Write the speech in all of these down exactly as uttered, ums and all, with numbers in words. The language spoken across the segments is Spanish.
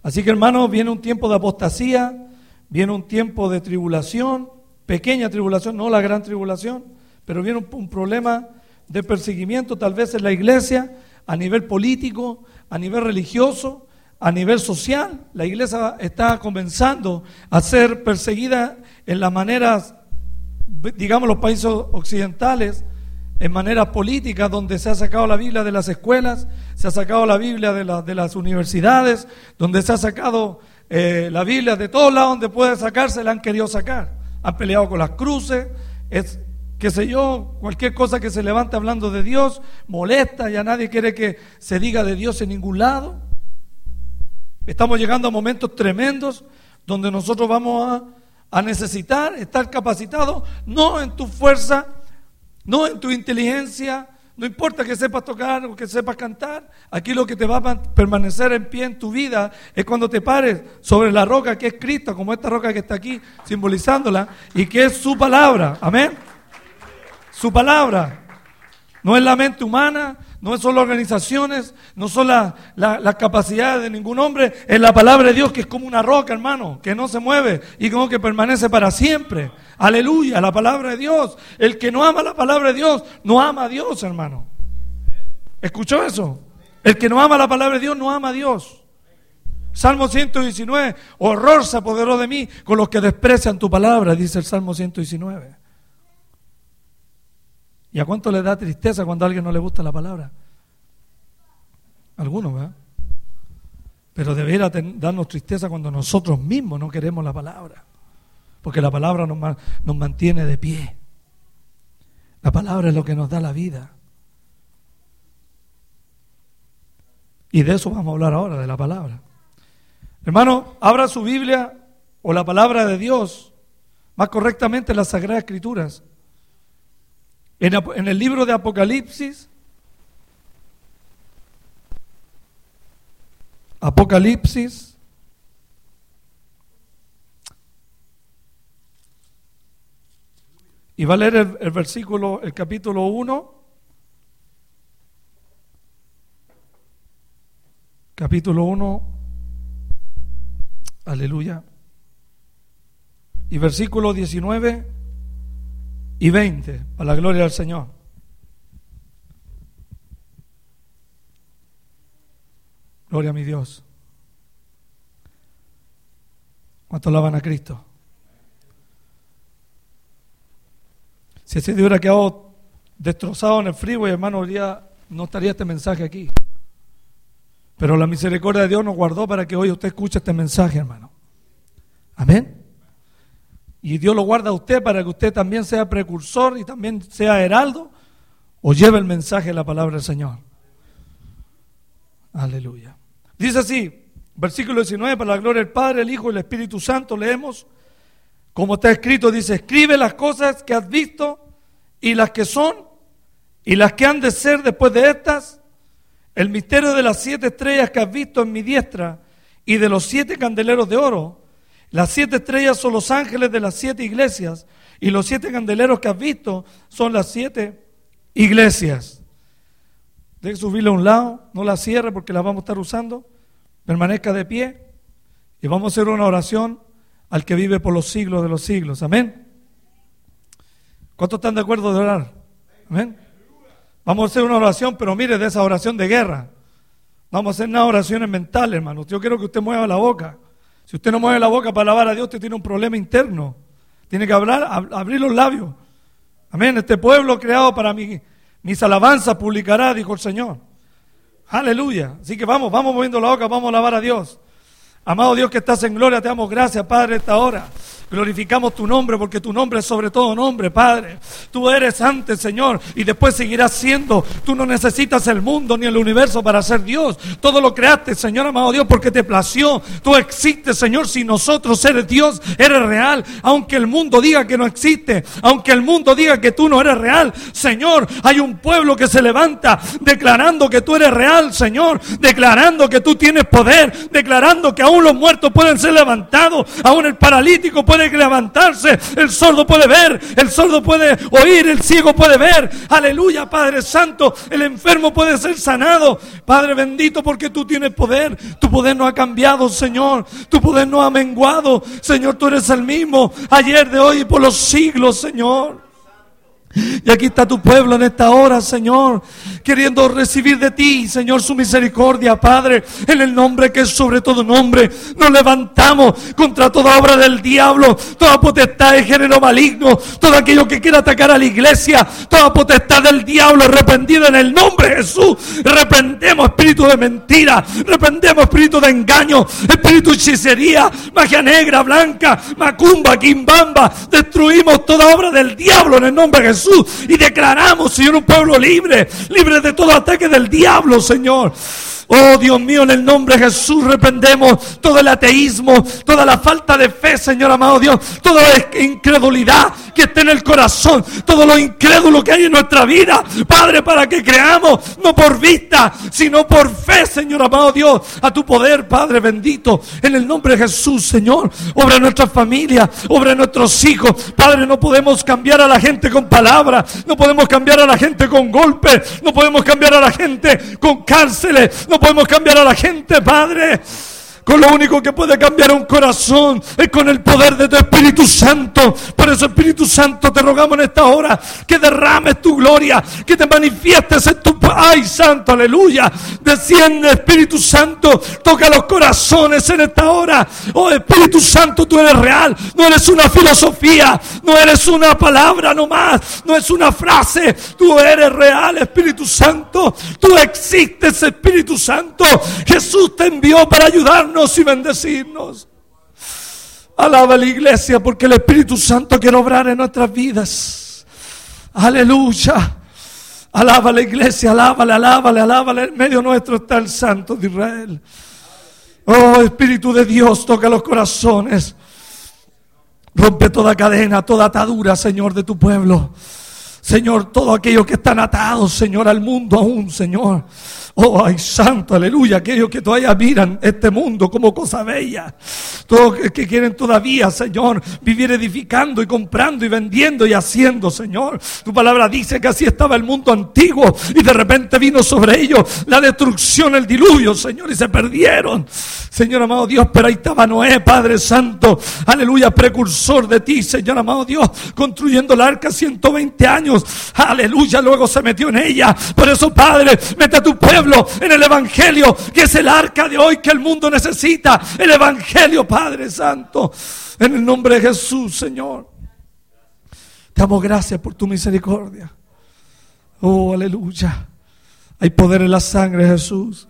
Así que, hermanos, viene un tiempo de apostasía, viene un tiempo de tribulación, pequeña tribulación, no la gran tribulación, pero viene un, un problema de perseguimiento tal vez en la iglesia, a nivel político, a nivel religioso, a nivel social. La iglesia está comenzando a ser perseguida en las maneras, digamos, los países occidentales, en maneras políticas, donde se ha sacado la Biblia de las escuelas, se ha sacado la Biblia de, la, de las universidades, donde se ha sacado eh, la Biblia de todos lados donde puede sacarse, la han querido sacar. Han peleado con las cruces, es, qué sé yo, cualquier cosa que se levante hablando de Dios, molesta, ya nadie quiere que se diga de Dios en ningún lado. Estamos llegando a momentos tremendos donde nosotros vamos a, a necesitar estar capacitados, no en tu fuerza, no en tu inteligencia, no importa que sepas tocar o que sepas cantar. Aquí lo que te va a permanecer en pie en tu vida es cuando te pares sobre la roca que es Cristo, como esta roca que está aquí simbolizándola, y que es su palabra. Amén. Su palabra. No es la mente humana, no son las organizaciones, no son las la, la capacidades de ningún hombre, es la palabra de Dios, que es como una roca, hermano, que no se mueve y como que permanece para siempre. Aleluya, la palabra de Dios. El que no ama la palabra de Dios, no ama a Dios, hermano. ¿Escuchó eso? El que no ama la palabra de Dios, no ama a Dios. Salmo ciento diecinueve, horror se apoderó de mí con los que desprecian tu palabra, dice el Salmo ciento diecinueve. ¿Y a cuánto le da tristeza cuando a alguien no le gusta la palabra? Algunos, ¿verdad? Pero debería darnos tristeza cuando nosotros mismos no queremos la palabra, porque la palabra nos, nos mantiene de pie. La palabra es lo que nos da la vida. Y de eso vamos a hablar ahora, de la palabra. Hermano, abra su Biblia o la palabra de Dios, más correctamente las Sagradas Escrituras. En, en el libro de Apocalipsis, Apocalipsis, y va a leer el, el versículo, el capítulo uno, capítulo uno, aleluya, y versículo diecinueve y veinte, para la gloria del Señor. Gloria a mi Dios. ¿Cuántos alaban a Cristo? Si ese día hubiera quedado destrozado en el freeway, hermano, hoy día no estaría este mensaje aquí. Pero la misericordia de Dios nos guardó para que hoy usted escuche este mensaje, hermano. Amén. Y Dios lo guarda a usted para que usted también sea precursor y también sea heraldo o lleve el mensaje de la palabra del Señor. Aleluya. Dice así, versículo diecinueve, para la gloria del Padre, el Hijo y el Espíritu Santo, leemos, como está escrito, dice, escribe las cosas que has visto y las que son y las que han de ser después de estas, el misterio de las siete estrellas que has visto en mi diestra y de los siete candeleros de oro. Las siete estrellas son los ángeles de las siete iglesias y los siete candeleros que has visto son las siete iglesias. Deje subirle a un lado, no la cierre porque la vamos a estar usando. Permanezca de pie y vamos a hacer una oración al que vive por los siglos de los siglos. Amén. ¿Cuántos están de acuerdo de orar? Amén. Vamos a hacer una oración, pero mire, de esa oración de guerra. Vamos a hacer unas oraciones mentales, hermano. Yo quiero que usted mueva la boca. Si usted no mueve la boca para alabar a Dios, usted tiene un problema interno. Tiene que hablar, ab- abrir los labios. Amén. Este pueblo creado para mí, mis alabanzas publicará, dijo el Señor. Aleluya. Así que vamos, vamos moviendo la boca, vamos a alabar a Dios. Amado Dios que estás en gloria, te damos gracias, Padre, esta hora. Glorificamos tu nombre porque tu nombre es sobre todo nombre, Padre. Tú eres antes, Señor, y después seguirás siendo. Tú no necesitas el mundo ni el universo para ser Dios. Todo lo creaste, Señor, amado Dios, porque te plació. Tú existes, Señor, si nosotros eres Dios, eres real. Aunque el mundo diga que no existe, aunque el mundo diga que tú no eres real, Señor, hay un pueblo que se levanta declarando que tú eres real, Señor, declarando que tú tienes poder, declarando que aún los muertos pueden ser levantados, aún el paralítico puede Padre, que levantarse. El sordo puede ver, el sordo puede oír, el ciego puede ver. Aleluya, Padre Santo. El enfermo puede ser sanado. Padre bendito, porque tú tienes poder. Tu poder no ha cambiado, Señor. Tu poder no ha menguado. Señor, tú eres el mismo ayer, de hoy y por los siglos, Señor. Y aquí está tu pueblo en esta hora, Señor, queriendo recibir de ti, Señor, su misericordia, Padre, en el nombre que es sobre todo nombre. Nos levantamos contra toda obra del diablo, toda potestad de género maligno, todo aquello que quiera atacar a la iglesia, toda potestad del diablo reprendida en el nombre de Jesús. Reprendemos espíritu de mentira, reprendemos espíritu de engaño, espíritu de hechicería, magia negra, blanca, macumba, quimbamba. Destruimos toda obra del diablo en el nombre de Jesús. Y declaramos, Señor, un pueblo libre, libre de todo ataque del diablo, Señor. Oh Dios mío, en el nombre de Jesús reprendemos todo el ateísmo, toda la falta de fe, Señor amado Dios, toda la incredulidad que esté en el corazón, todo lo incrédulo que hay en nuestra vida, Padre, para que creamos, no por vista, sino por fe, Señor amado Dios, a tu poder, Padre bendito, en el nombre de Jesús, Señor. Obra en nuestra familia, obra en nuestros hijos, Padre. No podemos cambiar a la gente con palabras, no podemos cambiar a la gente con golpes, no podemos cambiar a la gente con cárceles, no podemos cambiar a la gente, Padre. Con lo único que puede cambiar un corazón es con el poder de tu Espíritu Santo. Por eso, Espíritu Santo, te rogamos en esta hora que derrames tu gloria, que te manifiestes en tu... ¡Ay, Santo, aleluya! Desciende, Espíritu Santo, toca los corazones en esta hora. Oh, Espíritu Santo, tú eres real, no eres una filosofía, no eres una palabra nomás, no es una frase, tú eres real, Espíritu Santo. Tú existes, Espíritu Santo. Jesús te envió para ayudarnos y bendecirnos. Alaba a la iglesia, porque el Espíritu Santo quiere obrar en nuestras vidas. Aleluya. Alaba a la iglesia, alábale, alábale, alábale. En medio nuestro está el Santo de Israel. Oh, Espíritu de Dios, toca los corazones. Rompe toda cadena, toda atadura, Señor, de tu pueblo. Señor, todo aquello que están atados, Señor, al mundo aún, Señor. Oh, ay, Santo, aleluya. Aquellos que todavía miran este mundo como cosa bella. Todos que quieren todavía, Señor, vivir edificando y comprando y vendiendo y haciendo, Señor. Tu palabra dice que así estaba el mundo antiguo y de repente vino sobre ellos la destrucción, el diluvio, Señor, y se perdieron. Señor amado Dios, pero ahí estaba Noé, Padre Santo, aleluya, precursor de ti, Señor amado Dios, construyendo la arca ciento veinte años, aleluya, luego se metió en ella. Por eso, Padre, mete a tu pueblo en el Evangelio, que es el arca de hoy que el mundo necesita, el Evangelio, Padre Santo, en el nombre de Jesús, Señor. Te damos gracias por tu misericordia. Oh, aleluya. Hay poder en la sangre de Jesús.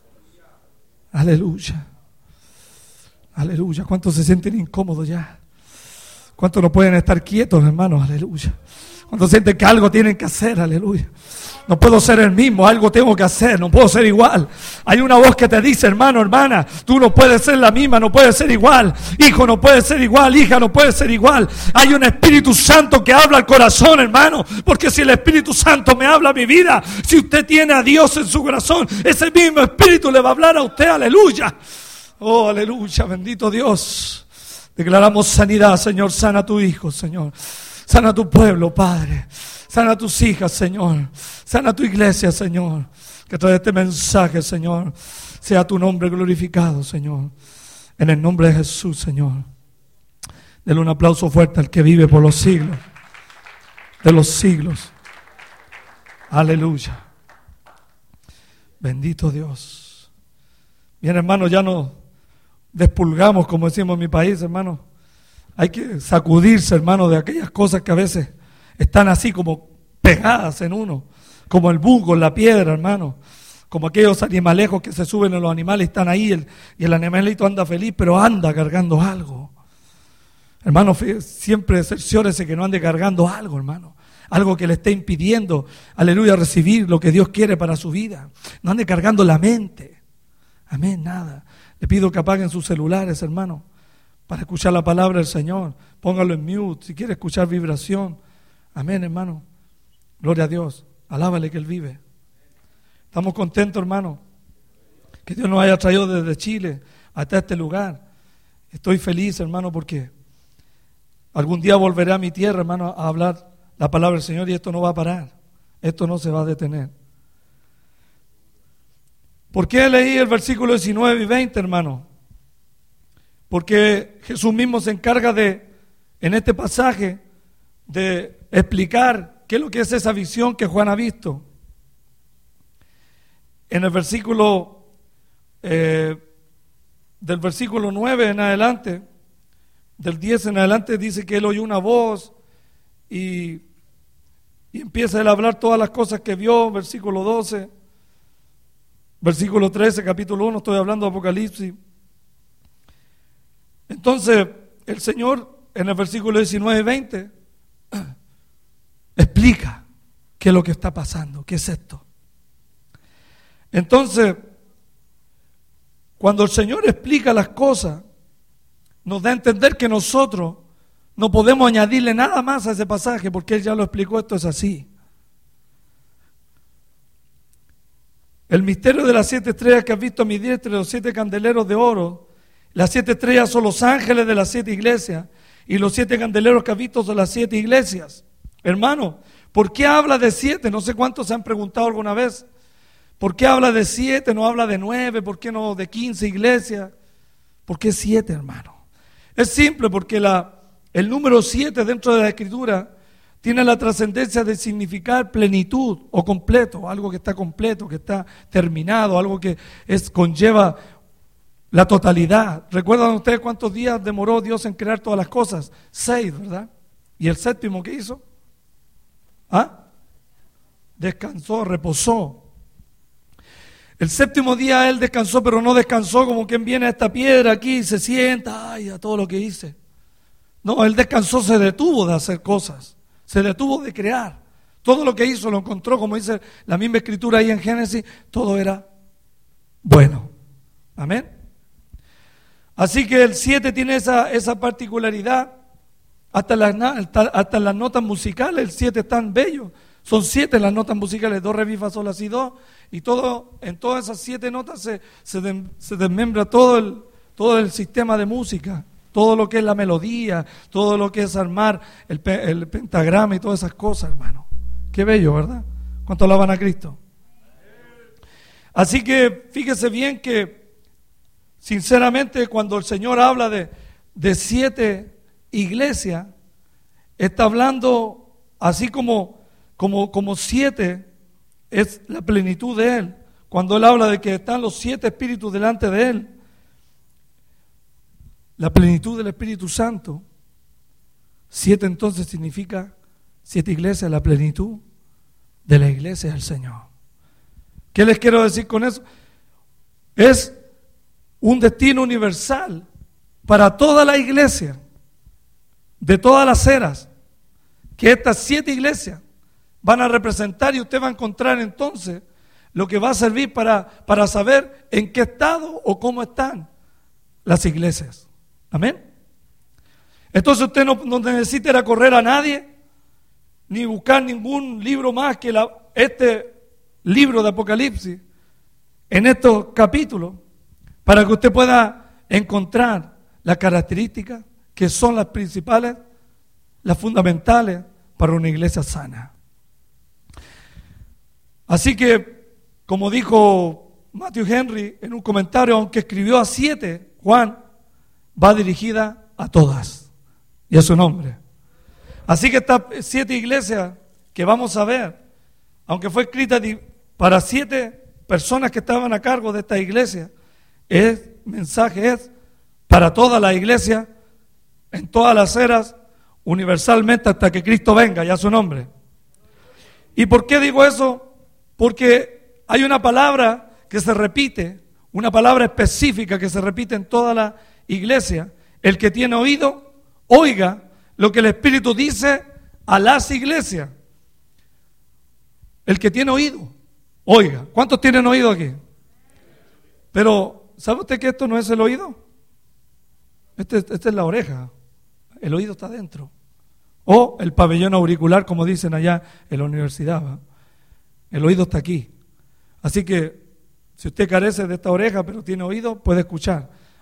Aleluya. Aleluya. ¿Cuántos se sienten incómodos ya? ¿Cuántos no pueden estar quietos, hermanos? Aleluya. ¿Cuántos sienten que algo tienen que hacer? Aleluya. No puedo ser el mismo, algo tengo que hacer, no puedo ser igual. Hay una voz que te dice, hermano, hermana, tú no puedes ser la misma, no puedes ser igual. Hijo, no puedes ser igual, hija, no puedes ser igual. Hay un Espíritu Santo que habla al corazón, hermano. Porque si el Espíritu Santo me habla a mi vida, si usted tiene a Dios en su corazón, ese mismo Espíritu le va a hablar a usted, aleluya. Oh, aleluya, bendito Dios. Declaramos sanidad, Señor, sana a tu hijo, Señor. Sana a tu pueblo, Padre. Sana a tus hijas, Señor. Sana a tu iglesia, Señor. Que todo este mensaje, Señor, sea tu nombre glorificado, Señor. En el nombre de Jesús, Señor. Denle un aplauso fuerte al que vive por los siglos de los siglos. Aleluya. Bendito Dios. Bien, hermano, ya no despulgamos, como decimos en mi país, hermano. Hay que sacudirse, hermano, de aquellas cosas que a veces están así como pegadas en uno, como el bugo en la piedra, hermano, como aquellos animalejos que se suben a los animales y están ahí, el, y el animalito anda feliz, pero anda cargando algo. Hermano, siempre cerciórese que no ande cargando algo, hermano, algo que le esté impidiendo, aleluya, recibir lo que Dios quiere para su vida. No ande cargando la mente, amén, nada. Le pido que apaguen sus celulares, hermano, para escuchar la palabra del Señor. Póngalo en mute, si quiere escuchar vibración. Amén, hermano. Gloria a Dios. Alábale que Él vive. Estamos contentos, hermano, que Dios nos haya traído desde Chile hasta este lugar. Estoy feliz, hermano, porque Algún día volveré a mi tierra, hermano, a hablar la palabra del Señor y esto no va a parar. Esto no se va a detener. ¿Por qué leí el versículo diecinueve y veinte, hermano? Porque Jesús mismo se encarga de, en este pasaje, de explicar qué es lo que es esa visión que Juan ha visto. En el versículo, eh, del versículo nueve en adelante, del diez en adelante, dice que él oyó una voz y, y empieza él a hablar todas las cosas que vio. Versículo doce, versículo trece, capítulo uno, estoy hablando de Apocalipsis. Entonces, el Señor en el versículo diecinueve y veinte explica qué es lo que está pasando, qué es esto. Entonces, cuando el Señor explica las cosas, nos da a entender que nosotros no podemos añadirle nada más a ese pasaje, porque Él ya lo explicó, esto es así. El misterio de las siete estrellas que has visto a mi diestra, los siete candeleros de oro. Las siete estrellas son los ángeles de las siete iglesias, y los siete candeleros que has visto son las siete iglesias. Hermano, ¿por qué habla de siete? No sé cuántos se han preguntado alguna vez. ¿Por qué habla de siete? No habla de nueve, ¿por qué no de quince iglesias? ¿Por qué siete, hermano? Es simple, porque la, el número siete dentro de la Escritura tiene la trascendencia de significar plenitud o completo, algo que está completo, que está terminado, algo que es, conlleva la totalidad. ¿Recuerdan ustedes cuántos días demoró Dios en crear todas las cosas? Seis, ¿verdad? ¿Y el séptimo qué hizo? ¿Ah? Descansó, reposó. El séptimo día Él descansó, pero no descansó como quien viene a esta piedra aquí y se sienta, ay, a todo lo que hice. No, Él descansó, se detuvo de hacer cosas, se detuvo de crear. Todo lo que hizo lo encontró, como dice la misma Escritura ahí en Génesis, todo era bueno. Amén. Así que el siete tiene esa, esa particularidad. Hasta las, hasta, hasta las notas musicales, el siete es tan bello. Son siete las notas musicales, do, re, mi, fa, sol, la, si, do. Y todo, en todas esas siete notas se, se, de, se desmembra todo el, todo el sistema de música. Todo lo que es la melodía, todo lo que es armar el, el pentagrama y todas esas cosas, hermano. Qué bello, ¿verdad? ¿Cuánto alaban a Cristo? Así que fíjese bien que, sinceramente, cuando el Señor habla de, de siete iglesias, está hablando así como, como, como siete es la plenitud de Él. Cuando Él habla de que están los siete espíritus delante de Él, la plenitud del Espíritu Santo, siete entonces significa siete iglesias, la plenitud de la iglesia del Señor. ¿Qué les quiero decir con eso? Es un destino universal para toda la iglesia, de todas las eras, que estas siete iglesias van a representar, y usted va a encontrar entonces lo que va a servir para, para saber en qué estado o cómo están las iglesias. Amén. Entonces usted no, no necesita ir a correr a nadie, ni buscar ningún libro más que la, este libro de Apocalipsis, en estos capítulos, para que usted pueda encontrar las características que son las principales, las fundamentales para una iglesia sana. Así que, como dijo Matthew Henry en un comentario, aunque escribió a siete, Juan va dirigida a todas y a su nombre. Así que estas siete iglesias que vamos a ver, aunque fue escrita para siete personas que estaban a cargo de esta iglesia, el mensaje es para toda la iglesia, en todas las eras, universalmente hasta que Cristo venga y a su nombre. ¿Y por qué digo eso? Porque hay una palabra que se repite, una palabra específica que se repite en toda la iglesia. El que tiene oído, oiga lo que el Espíritu dice a las iglesias. El que tiene oído, oiga. ¿Cuántos tienen oído aquí? Pero, ¿sabe usted que esto no es el oído? Este, esta es la oreja. El oído está dentro. O el pabellón auricular, como dicen allá en la universidad, ¿va? El oído está aquí. Así que, si usted carece de esta oreja, pero tiene oído, puede escuchar.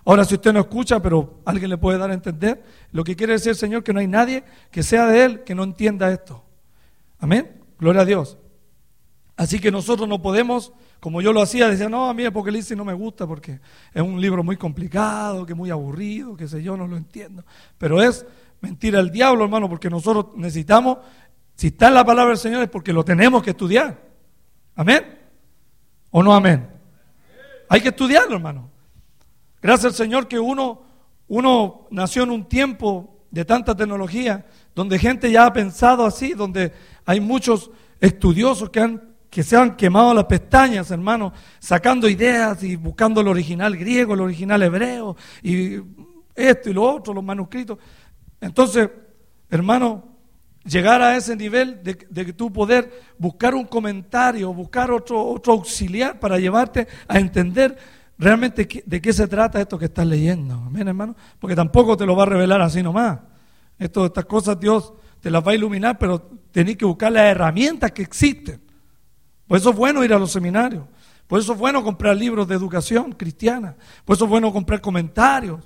Ahora, si usted no escucha, pero alguien le puede dar a entender, lo que quiere decir el Señor que no hay nadie que sea de Él que no entienda esto. Amén. Gloria a Dios. Así que nosotros no podemos, como yo lo hacía, decía, no, a mí Apocalipsis no me gusta porque es un libro muy complicado, que es muy aburrido, que sé yo, no lo entiendo. Pero es mentira el diablo, hermano, porque nosotros necesitamos, si está en la palabra del Señor es porque lo tenemos que estudiar. ¿Amén? ¿O no amén? Hay que estudiarlo, hermano. Gracias al Señor que uno, uno nació en un tiempo de tanta tecnología, donde gente ya ha pensado así, donde hay muchos estudiosos que han que se han quemado las pestañas, hermano, sacando ideas y buscando el original griego, el original hebreo, y esto y lo otro, los manuscritos. Entonces, hermano, llegar a ese nivel de, de tú poder buscar un comentario, buscar otro, otro auxiliar para llevarte a entender realmente qué, de qué se trata esto que estás leyendo. Amén, hermano, porque tampoco te lo va a revelar así nomás. Esto, estas cosas Dios te las va a iluminar, pero tenés que buscar las herramientas que existen. Por eso es bueno ir a los seminarios, por eso es bueno comprar libros de educación cristiana, por eso es bueno comprar comentarios.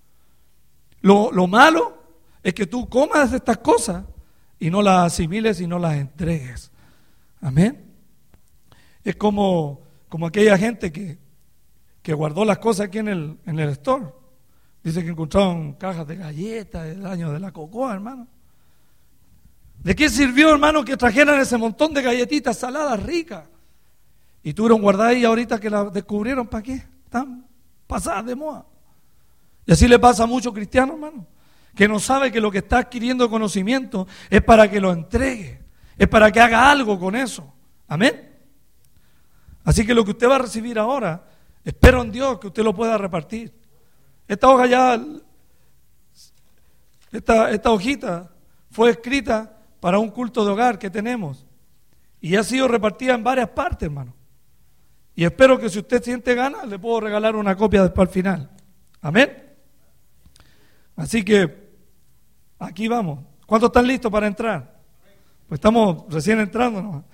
Lo, lo malo es que tú comas estas cosas y no las asimiles y no las entregues. Amén. Es como, como aquella gente que, que guardó las cosas aquí en el, en el store. Dice que encontraron cajas de galletas del año de la cocoa, hermano. ¿De qué sirvió, hermano, que trajeran ese montón de galletitas saladas ricas? Y tuvieron guardadas ahí ahorita que las descubrieron, ¿para qué? Están pasadas de moda. Y así le pasa a muchos cristianos, hermano, que no sabe que lo que está adquiriendo conocimiento es para que lo entregue, es para que haga algo con eso. Amén. Así que lo que usted va a recibir ahora, espero en Dios que usted lo pueda repartir. Esta hoja ya, esta, esta hojita fue escrita para un culto de hogar que tenemos y ha sido repartida en varias partes, hermano. Y espero que si usted siente ganas, le puedo regalar una copia después al final. Amén. Así que aquí vamos. ¿Cuántos están listos para entrar? Pues estamos recién entrando, ¿no?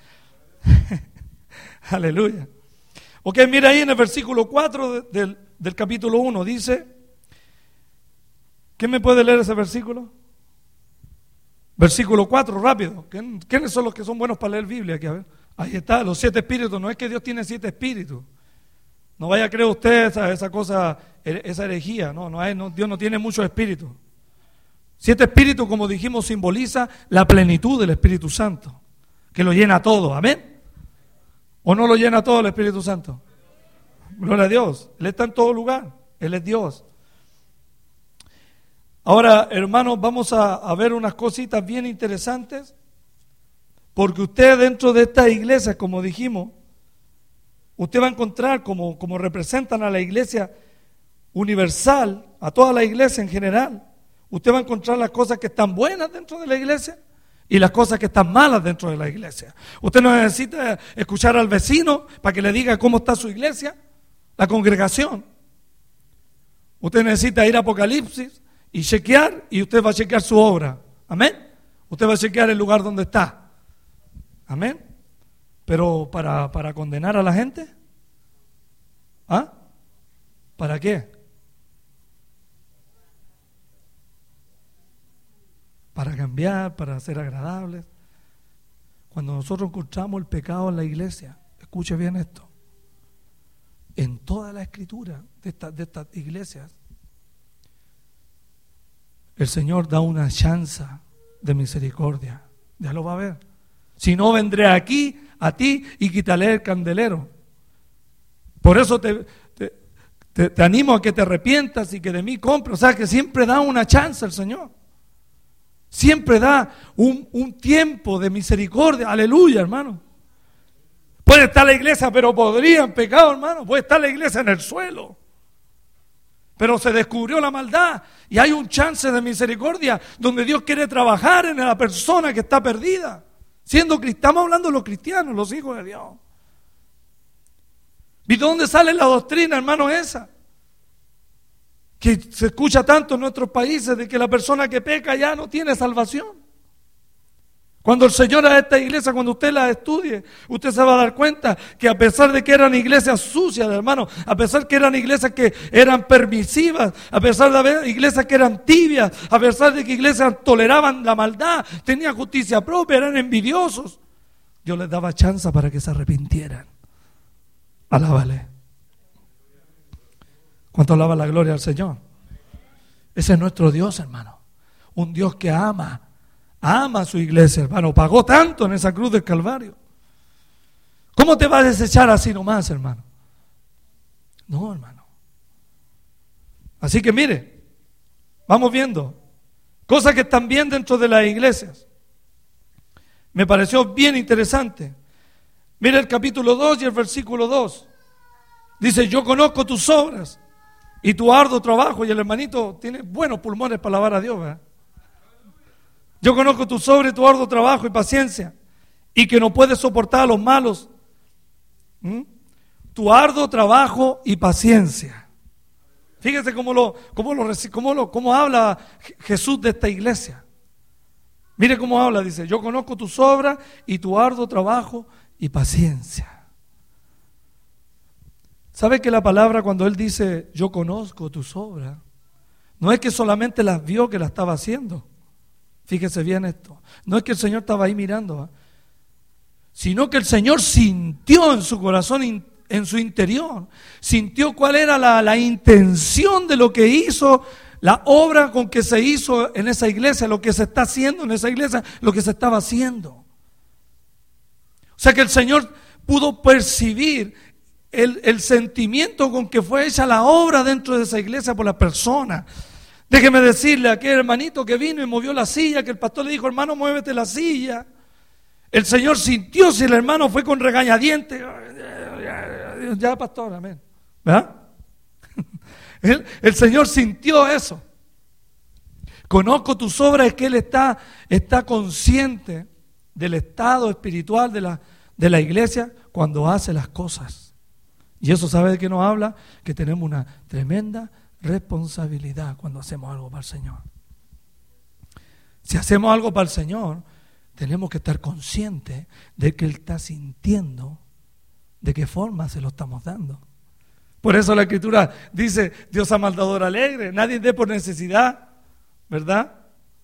Aleluya. Ok, mira ahí en el versículo cuatro de, del, del capítulo uno, dice, ¿quién me puede leer ese versículo? Versículo cuatro, rápido. ¿Quiénes son los que son buenos para leer Biblia? Aquí, a ver. Ahí está, los siete espíritus. No es que Dios tiene siete espíritus. No vaya a creer usted esa, esa cosa, esa herejía. No, no, hay, no, Dios no tiene muchos espíritus. Siete espíritus, como dijimos, simboliza la plenitud del Espíritu Santo, que lo llena todo. ¿Amén? ¿O no lo llena todo el Espíritu Santo? Gloria a Dios. Él está en todo lugar. Él es Dios. Ahora, hermanos, vamos a, a ver unas cositas bien interesantes, porque usted dentro de estas iglesias, como dijimos, usted va a encontrar como, como representan a la iglesia universal, a toda la iglesia en general, usted va a encontrar las cosas que están buenas dentro de la iglesia y las cosas que están malas dentro de la iglesia. Usted no necesita escuchar al vecino para que le diga cómo está su iglesia, la congregación. Usted necesita ir a Apocalipsis y chequear, y usted va a chequear su obra. Amén. Usted va a chequear el lugar donde está. Amén. Pero para, para condenar a la gente, ¿ah? ¿Para qué? Para cambiar, para ser agradables. Cuando nosotros encontramos el pecado en la iglesia, escuche bien esto, en toda la escritura de, esta, de estas iglesias, el Señor da una chance de misericordia. Ya lo va a ver. Si no, vendré aquí a ti y quitaré el candelero. Por eso te, te, te, te animo a que te arrepientas y que de mí compres. O sea, que siempre da una chance el Señor. Siempre da un, un tiempo de misericordia. Aleluya, hermano. Puede estar la iglesia, pero podría en pecado, hermano. Puede estar la iglesia en el suelo. Pero se descubrió la maldad y hay un chance de misericordia donde Dios quiere trabajar en la persona que está perdida. Siendo cristianos, estamos hablando de los cristianos, los hijos de Dios. ¿Y de dónde sale la doctrina, hermano, esa? Que se escucha tanto en nuestros países de que la persona que peca ya no tiene salvación. Cuando el Señor a esta iglesia, cuando usted la estudie, usted se va a dar cuenta que a pesar de que eran iglesias sucias, hermano, a pesar que eran iglesias que eran permisivas, a pesar de haber iglesias que eran tibias, a pesar de que iglesias toleraban la maldad, tenían justicia propia, eran envidiosos, Dios les daba chance para que se arrepintieran. Alábale. ¿Cuánto alaba la gloria al Señor? Ese es nuestro Dios, hermano. Un Dios que ama. Ama a su iglesia, hermano. Pagó tanto en esa cruz del Calvario. ¿Cómo te va a desechar así nomás, hermano? No, hermano. Así que mire, vamos viendo cosas que están bien dentro de las iglesias. Me pareció bien interesante. Mire el capítulo dos y el versículo dos. Dice, yo conozco tus obras y tu arduo trabajo. Y el hermanito tiene buenos pulmones para alabar a Dios, ¿verdad? Yo conozco tus obras y tu arduo trabajo y paciencia, y que no puedes soportar a los malos. ¿Mm? Tu arduo trabajo y paciencia. Fíjese cómo lo, cómo lo, cómo lo, cómo habla Jesús de esta iglesia. Mire cómo habla, dice, yo conozco tus obras y tu arduo trabajo y paciencia. ¿Sabe que la palabra cuando Él dice, yo conozco tus obras, no es que solamente las vio que las estaba haciendo? Fíjese bien esto. No es que el Señor estaba ahí mirando, ¿eh? Sino que el Señor sintió en su corazón, en su interior, sintió cuál era la, la intención de lo que hizo, la obra con que se hizo en esa iglesia, lo que se está haciendo en esa iglesia, lo que se estaba haciendo. O sea que el Señor pudo percibir el, el sentimiento con que fue hecha la obra dentro de esa iglesia por la persona. Déjeme decirle a aquel hermanito que vino y movió la silla, que el pastor le dijo, hermano, muévete la silla. El Señor sintió, si el hermano fue con regañadientes, ya pastor, amén, ¿verdad? El, el Señor sintió eso. Conozco tus obras, es que Él está, está consciente del estado espiritual de la, de la iglesia cuando hace las cosas. Y eso, ¿sabe de qué nos habla? Que tenemos una tremenda responsabilidad cuando hacemos algo para el Señor. Si hacemos algo para el Señor, tenemos que estar conscientes de que Él está sintiendo de qué forma se lo estamos dando. Por eso la Escritura dice, Dios ama al dador alegre. Nadie dé por necesidad, ¿verdad?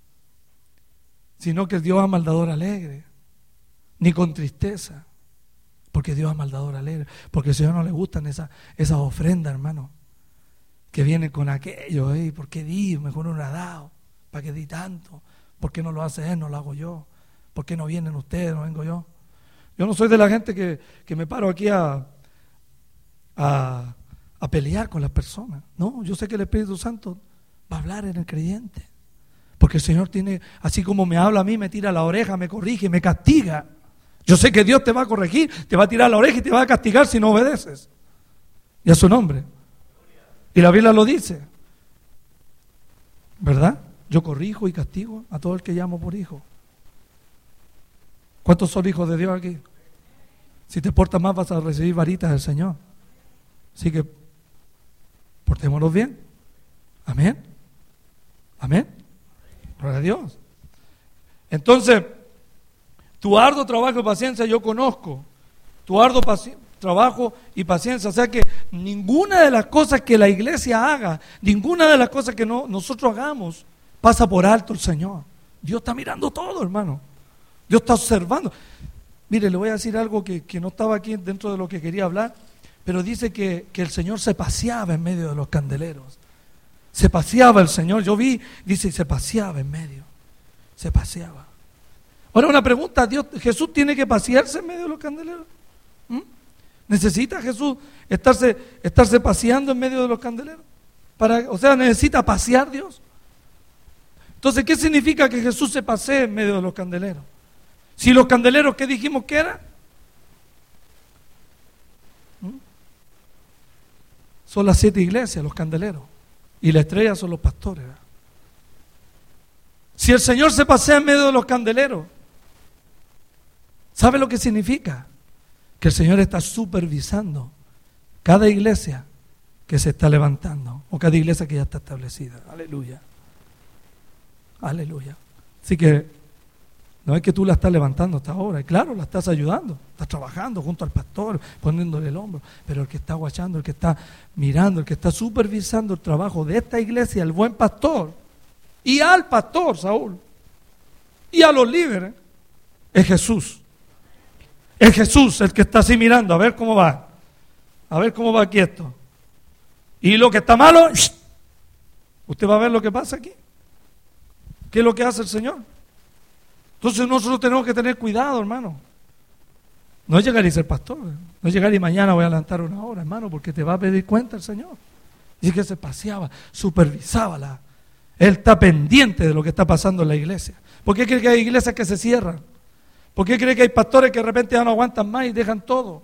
Sino que Dios ama al dador alegre, ni con tristeza, porque Dios ama al dador alegre, porque al Señor no le gustan esas esas ofrendas, hermano, que vienen con aquello, ¿eh? ¿Por qué di? Mejor no lo ha dado. ¿Para qué di tanto? ¿Por qué no lo hace Él? No lo hago yo. ¿Por qué no vienen ustedes? No vengo yo. Yo no soy de la gente que, que me paro aquí a, a, a pelear con las personas. No, yo sé que el Espíritu Santo va a hablar en el creyente. Porque el Señor tiene, así como me habla a mí, me tira la oreja, me corrige, me castiga. Yo sé que Dios te va a corregir, te va a tirar la oreja y te va a castigar si no obedeces. Y a su nombre. Y la Biblia lo dice, ¿verdad? Yo corrijo y castigo a todo el que llamo por hijo. ¿Cuántos son hijos de Dios aquí? Si te portas más vas a recibir varitas del Señor. Así que portémonos bien. Amén. Amén. Gloria a Dios. Entonces, tu arduo trabajo y paciencia yo conozco. Tu arduo paciencia. Trabajo y paciencia, o sea que ninguna de las cosas que la iglesia haga, ninguna de las cosas que no, nosotros hagamos, pasa por alto el Señor. Dios está mirando todo, hermano. Dios está observando. Mire, le voy a decir algo que, que no estaba aquí dentro de lo que quería hablar, pero dice que, que el Señor se paseaba en medio de los candeleros. Se paseaba el Señor, yo vi, dice, se paseaba en medio, se paseaba. Ahora una pregunta, Dios, ¿Jesús tiene que pasearse en medio de los candeleros? ¿Mm? ¿Necesita Jesús estarse, estarse paseando en medio de los candeleros? Para, o sea, ¿necesita pasear Dios? Entonces, ¿qué significa que Jesús se pasee en medio de los candeleros? Si los candeleros, ¿qué dijimos que eran? ¿Mm? Son las siete iglesias, los candeleros. Y la estrella son los pastores. ¿Verdad? Si el Señor se pasea en medio de los candeleros, ¿sabe lo que significa? Que el Señor está supervisando cada iglesia que se está levantando o cada iglesia que ya está establecida. Aleluya. Aleluya. Así que No es que tú la estás levantando hasta ahora, y claro, la estás ayudando, estás trabajando junto al pastor, poniéndole el hombro, pero el que está guachando, el que está mirando, el que está supervisando el trabajo de esta iglesia, el buen pastor, y al pastor, Saúl, y a los líderes, es Jesús. Es Jesús el que está así mirando, a ver cómo va, a ver cómo va aquí esto. Y lo que está malo, usted va a ver lo que pasa aquí. ¿Qué es lo que hace el Señor? Entonces nosotros tenemos que tener cuidado, hermano. No es llegar y ser pastor, no es llegar y mañana voy a levantar una hora, hermano, porque te va a pedir cuenta el Señor. Dice que se paseaba, supervisaba la. Él está pendiente de lo que está pasando en la iglesia. ¿Por qué cree que hay iglesias que se cierran? ¿Por qué cree que hay pastores que de repente ya no aguantan más y dejan todo?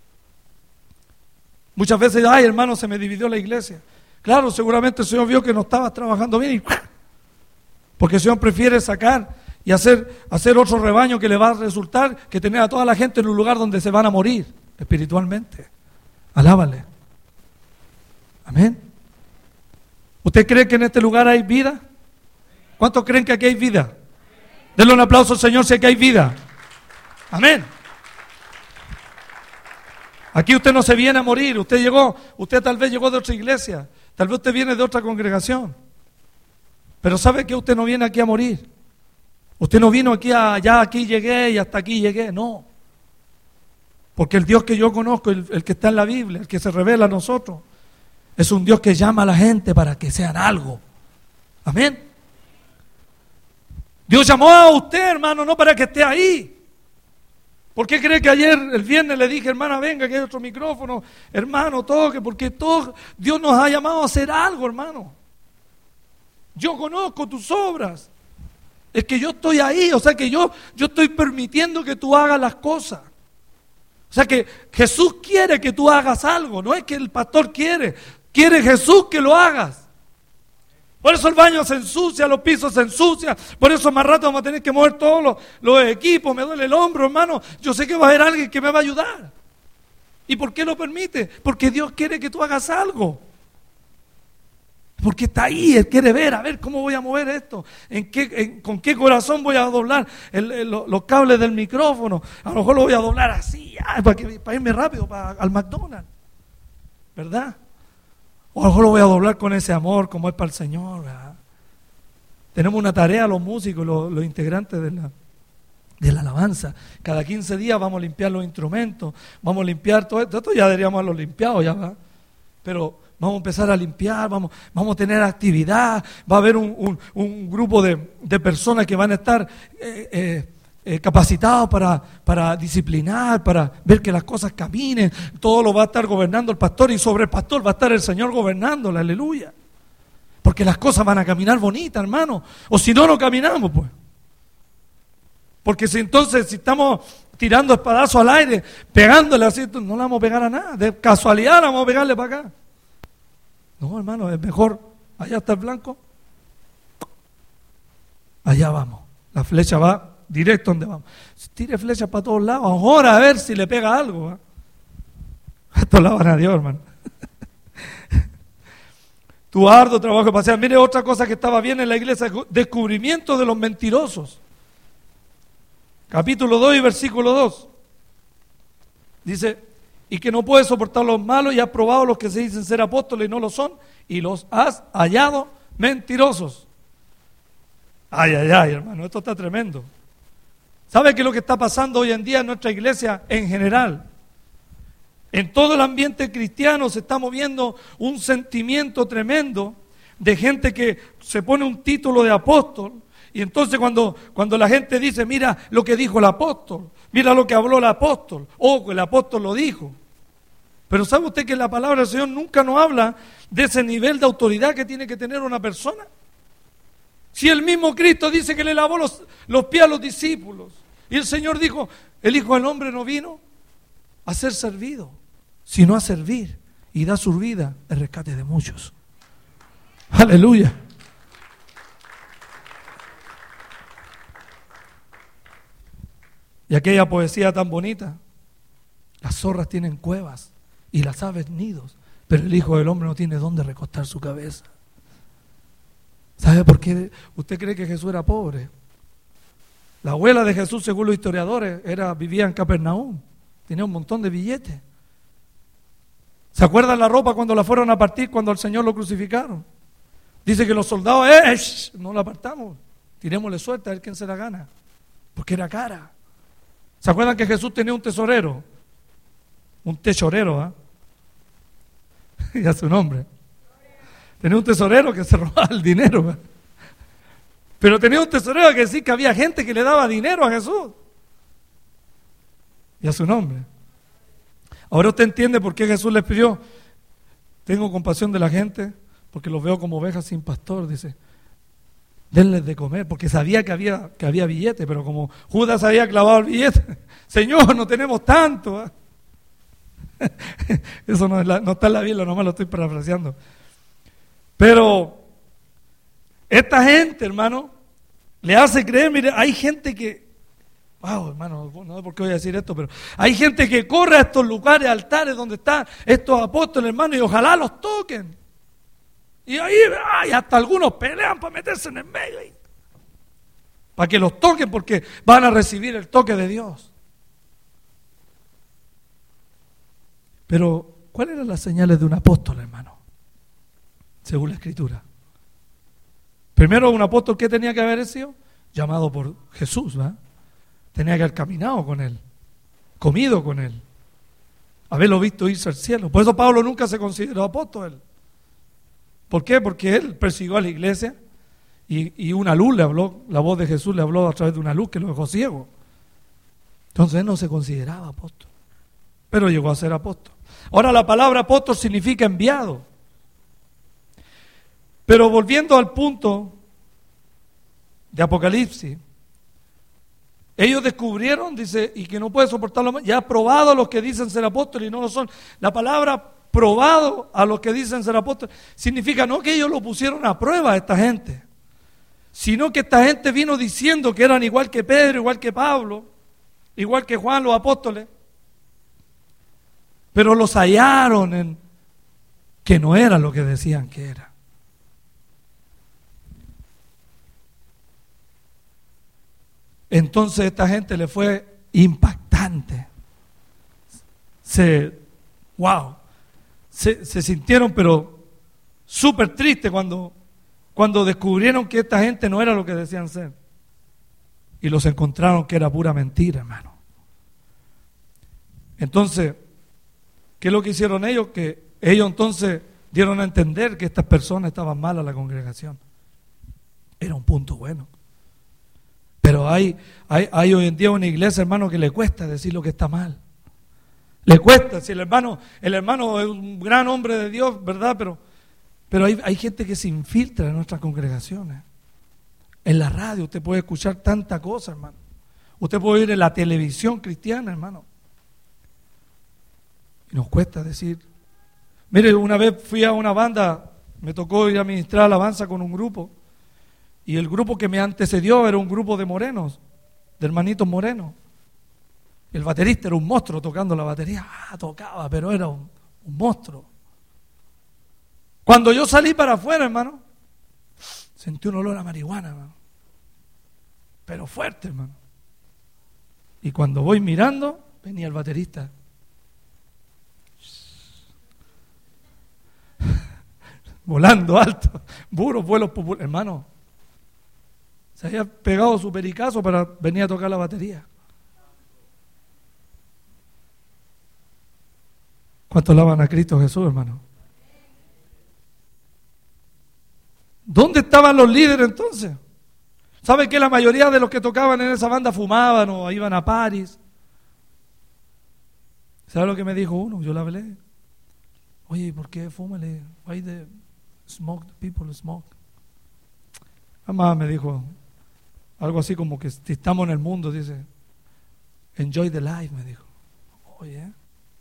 Muchas veces, ay hermano, se me dividió la iglesia. Claro, seguramente el Señor vio que no estabas trabajando bien y porque el Señor prefiere sacar y hacer, hacer otro rebaño que le va a resultar que tener a toda la gente en un lugar donde se van a morir espiritualmente. Alábale. Amén. ¿Usted cree que en este lugar hay vida? ¿Cuántos creen que aquí hay vida? Denle un aplauso al Señor si aquí hay vida. Amén. Aquí usted no se viene a morir, usted llegó, usted tal vez llegó de otra iglesia, tal vez usted viene de otra congregación, pero sabe que usted no viene aquí a morir. Usted no vino aquí a, ya aquí llegué y hasta aquí llegué, no. Porque el Dios que yo conozco, el, el que está en la Biblia, el que se revela a nosotros, es un Dios que llama a la gente para que sean algo. Amén. Dios llamó a usted, hermano, no para que esté ahí. ¿Por qué cree que ayer, el viernes, le dije, hermana, venga, que hay otro micrófono, hermano, toque? Porque todo, Dios nos ha llamado a hacer algo, hermano. Yo conozco tus obras. Es que yo estoy ahí, o sea que yo, yo estoy permitiendo que tú hagas las cosas. O sea que Jesús quiere que tú hagas algo, no es que el pastor quiere, quiere Jesús que lo hagas. Por eso el baño se ensucia, los pisos se ensucian, por eso más rato vamos a tener que mover todos los, los equipos, me duele el hombro, hermano, yo sé que va a haber alguien que me va a ayudar. ¿Y por qué lo permite? Porque Dios quiere que tú hagas algo. Porque está ahí, Él quiere ver, a ver cómo voy a mover esto, en qué, en, con qué corazón voy a doblar el, el, los cables del micrófono. A lo mejor lo voy a doblar así, ay, para, que, para irme rápido para, al McDonald's, ¿verdad? O a lo mejor lo voy a doblar con ese amor como es para el Señor, ¿verdad? Tenemos una tarea los músicos, los, los integrantes de la, de la alabanza. Cada quince días vamos a limpiar los instrumentos, vamos a limpiar todo esto, esto ya deberíamos haberlo limpiado ya, ¿verdad? Pero vamos a empezar a limpiar, vamos, vamos a tener actividad, va a haber un, un, un grupo de, de personas que van a estar eh, eh, eh, capacitados para, para disciplinar, para ver que las cosas caminen, todo lo va a estar gobernando el pastor y sobre el pastor va a estar el Señor gobernándola, aleluya. Porque las cosas van a caminar bonitas, hermano, o si no, no caminamos, pues. Porque si entonces, si estamos tirando espadazos al aire, pegándole así, no le vamos a pegar a nada, de casualidad vamos a pegarle para acá. No, hermano, es mejor, allá está el blanco, allá vamos, la flecha va directo donde vamos. Tire flecha para todos lados, ahora a ver si le pega algo. ¿eh? Esto la van a Dios, hermano. Tu arduo trabajo espacial. Mire otra cosa que estaba bien en la iglesia, descubrimiento de los mentirosos. Capítulo dos y versículo dos. Dice, y que no puedes soportar los malos y has probado los que se dicen ser apóstoles y no lo son, y los has hallado mentirosos. Ay, ay, ay, hermano, esto está tremendo. ¿Sabe qué es lo que está pasando hoy en día en nuestra iglesia en general? En todo el ambiente cristiano se está moviendo un sentimiento tremendo de gente que se pone un título de apóstol, y entonces cuando, cuando la gente dice, mira lo que dijo el apóstol, mira lo que habló el apóstol, o el apóstol lo dijo. Pero ¿sabe usted que la palabra del Señor nunca nos habla de ese nivel de autoridad que tiene que tener una persona? Si el mismo Cristo dice que le lavó los, los pies a los discípulos, y el Señor dijo, el Hijo del Hombre no vino a ser servido, sino a servir, y da su vida en rescate de muchos. Aleluya. Y aquella poesía tan bonita, las zorras tienen cuevas y las aves nidos, pero el Hijo del Hombre no tiene dónde recostar su cabeza. ¿Sabe por qué usted cree que Jesús era pobre? La abuela de Jesús, según los historiadores, era, vivía en Capernaum, tenía un montón de billetes. ¿Se acuerdan la ropa cuando la fueron a partir, cuando al Señor lo crucificaron? Dice que los soldados, eh, shh, no la apartamos, tirémosle suerte a ver quién se la gana, porque era cara. ¿Se acuerdan que Jesús tenía un tesorero? Un tesorero, ¿ah? ¿eh? Ya su nombre. Tenía un tesorero que se robaba el dinero, ¿eh? Pero tenía un tesorero que decía que había gente que le daba dinero a Jesús. Y a su nombre. Ahora usted entiende por qué Jesús les pidió: tengo compasión de la gente, porque los veo como ovejas sin pastor, dice. Denles de comer, porque sabía que había, que había billete, pero como Judas había clavado el billete, Señor, no tenemos tanto. ¿eh? Eso no, es la, no está en la Biblia, nomás lo estoy parafraseando. Pero esta gente, hermano, le hace creer, mire, hay gente que, wow, hermano, no sé por qué voy a decir esto, pero hay gente que corre a estos lugares, altares donde están estos apóstoles, hermano, y ojalá los toquen. Y ahí, ay, hasta algunos pelean para meterse en el medio, ahí, para que los toquen, porque van a recibir el toque de Dios. Pero, ¿cuáles eran las señales de un apóstol, hermano? Según la Escritura. Primero, un apóstol, ¿qué tenía que haber sido? Llamado por Jesús, ¿verdad? Tenía que haber caminado con Él, comido con Él, haberlo visto irse al cielo. Por eso Pablo nunca se consideró apóstol. ¿Por qué? Porque él persiguió a la iglesia y, y una luz le habló, la voz de Jesús le habló a través de una luz que lo dejó ciego. Entonces él no se consideraba apóstol, pero llegó a ser apóstol. Ahora, la palabra apóstol significa enviado. Pero volviendo al punto de Apocalipsis, ellos descubrieron, dice, y que no puede soportarlo más, ya ha probado a los que dicen ser apóstoles y no lo son. La palabra probado a los que dicen ser apóstoles significa no que ellos lo pusieron a prueba a esta gente, sino que esta gente vino diciendo que eran igual que Pedro, igual que Pablo, igual que Juan, los apóstoles, pero los hallaron en que no era lo que decían que era. Entonces esta gente le fue impactante. Se, wow, se, se sintieron pero súper tristes cuando, cuando descubrieron que esta gente no era lo que decían ser. Y los encontraron que era pura mentira, hermano. Entonces, ¿qué es lo que hicieron ellos? Que ellos entonces dieron a entender que estas personas estaban mal a la congregación. Era un punto bueno. Pero hay, hay, hay hoy en día una iglesia, hermano, que le cuesta decir lo que está mal. Le cuesta, si el hermano, el hermano es un gran hombre de Dios, ¿verdad? Pero, pero hay, hay gente que se infiltra en nuestras congregaciones. En la radio usted puede escuchar tanta cosa, hermano. Usted puede ir en la televisión cristiana, hermano. Y nos cuesta decir. Mire, una vez fui a una banda, me tocó ir a ministrar alabanza con un grupo. Y el grupo que me antecedió era un grupo de morenos, de hermanitos morenos. El baterista era un monstruo tocando la batería. Ah, tocaba, pero era un, un monstruo. Cuando yo salí para afuera, hermano, sentí un olor a marihuana, hermano. Pero fuerte, hermano. Y cuando voy mirando, venía el baterista. Volando alto, puros vuelos populares, hermano. Se había pegado su pericazo para venir a tocar la batería. ¿Cuántos alaban a Cristo Jesús, hermano? ¿Dónde estaban los líderes entonces? ¿Saben que la mayoría de los que tocaban en esa banda fumaban o iban a París? ¿Sabe lo que me dijo uno? Yo le hablé. Oye, ¿por qué fúmale? Why the smoke, the people smoke? Mamá me dijo algo así como que si estamos en el mundo, dice, enjoy the life, me dijo. Oye,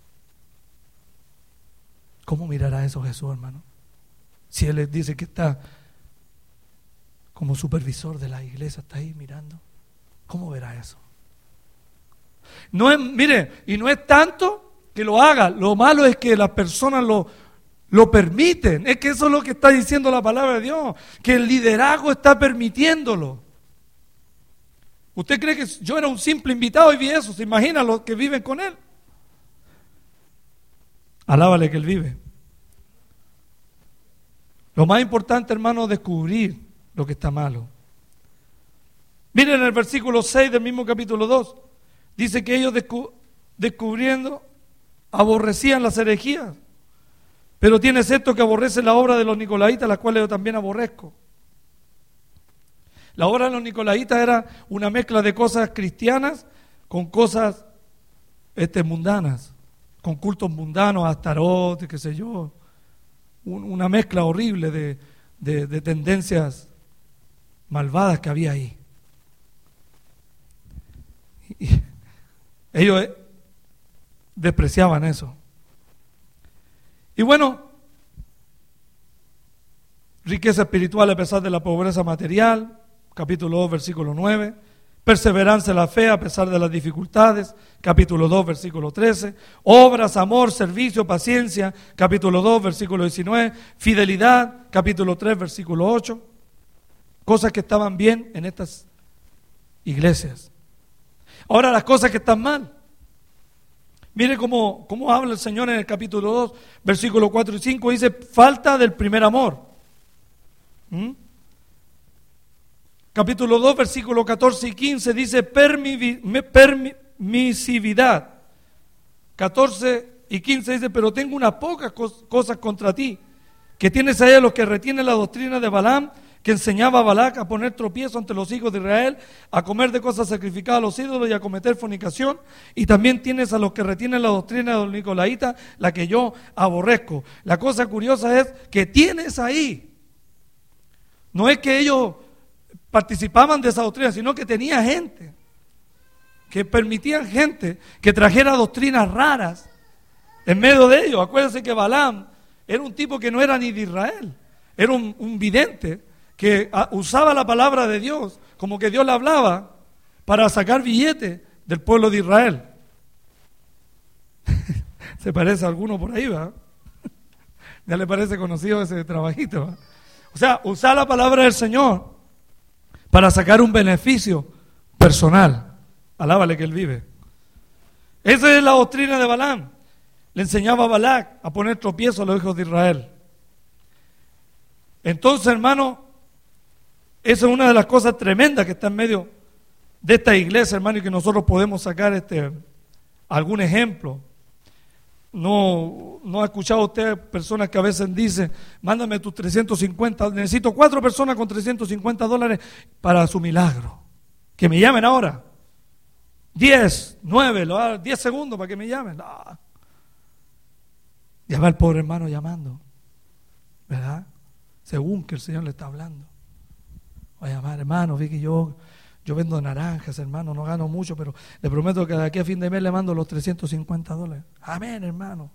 ¿cómo mirará eso Jesús, hermano? Si Él les dice que está como supervisor de la iglesia, está ahí mirando, ¿cómo verá eso? No es, mire, y no es tanto que lo haga, lo malo es que las personas lo, lo permiten. Es que eso es lo que está diciendo la palabra de Dios, que el liderazgo está permitiéndolo. ¿Usted cree que yo era un simple invitado y vi eso? ¿Se imagina los que viven con él? Alábale que él vive. Lo más importante, hermano, es descubrir lo que está malo. Miren el versículo seis del mismo capítulo dos. Dice que ellos descu- descubriendo aborrecían las herejías. Pero tienes esto que aborrece la obra de los nicolaitas, las cuales yo también aborrezco. La obra de los nicolaitas era una mezcla de cosas cristianas con cosas este, mundanas, con cultos mundanos, Astarot, qué sé yo, un, una mezcla horrible de, de, de tendencias malvadas que había ahí. Y ellos despreciaban eso. Y bueno, riqueza espiritual a pesar de la pobreza material, capítulo dos, versículo nueve. Perseverancia en la fe a pesar de las dificultades, capítulo dos, versículo trece. Obras, amor, servicio, paciencia, capítulo dos, versículo diecinueve. Fidelidad, capítulo tres, versículo ocho. Cosas que estaban bien en estas iglesias. Ahora las cosas que están mal. Mire cómo, cómo habla el Señor en el capítulo dos, versículo cuatro y cinco. Dice, falta del primer amor. ¿Mm? Capítulo dos, versículo catorce y quince dice permisividad. catorce y quince dice, pero tengo unas pocas cos- cosas contra ti, que tienes ahí a los que retienen la doctrina de Balaam, que enseñaba a Balac a poner tropiezo ante los hijos de Israel, a comer de cosas sacrificadas a los ídolos y a cometer fornicación. Y también tienes a los que retienen la doctrina de los nicolaitas, la que yo aborrezco. La cosa curiosa es que tienes ahí. No es que ellos participaban de esa doctrina, sino que tenía gente, que permitían gente que trajera doctrinas raras en medio de ellos. Acuérdense que Balaam era un tipo que no era ni de Israel, era un, un vidente que a, usaba la palabra de Dios, como que Dios le hablaba, para sacar billetes del pueblo de Israel. Se parece a alguno por ahí, ¿va? Ya le parece conocido ese trabajito, ¿va? O sea, usar la palabra del Señor para sacar un beneficio personal. Alábale que él vive. Esa es la doctrina de Balaam. Le enseñaba a Balac a poner tropiezo a los hijos de Israel. Entonces, hermano, esa es una de las cosas tremendas que está en medio de esta iglesia, hermano, y que nosotros podemos sacar este, algún ejemplo. No, no ha escuchado usted personas que a veces dicen, mándame tus trescientos cincuenta, necesito cuatro personas con trescientos cincuenta dólares para su milagro. Que me llamen ahora. diez, nueve, diez segundos para que me llamen. No. Ya va el pobre hermano llamando, ¿verdad? Según que el Señor le está hablando. Voy a llamar, hermano, vi que yo, yo vendo naranjas, hermano, no gano mucho, pero le prometo que de aquí a fin de mes le mando los trescientos cincuenta dólares. Amén, hermano.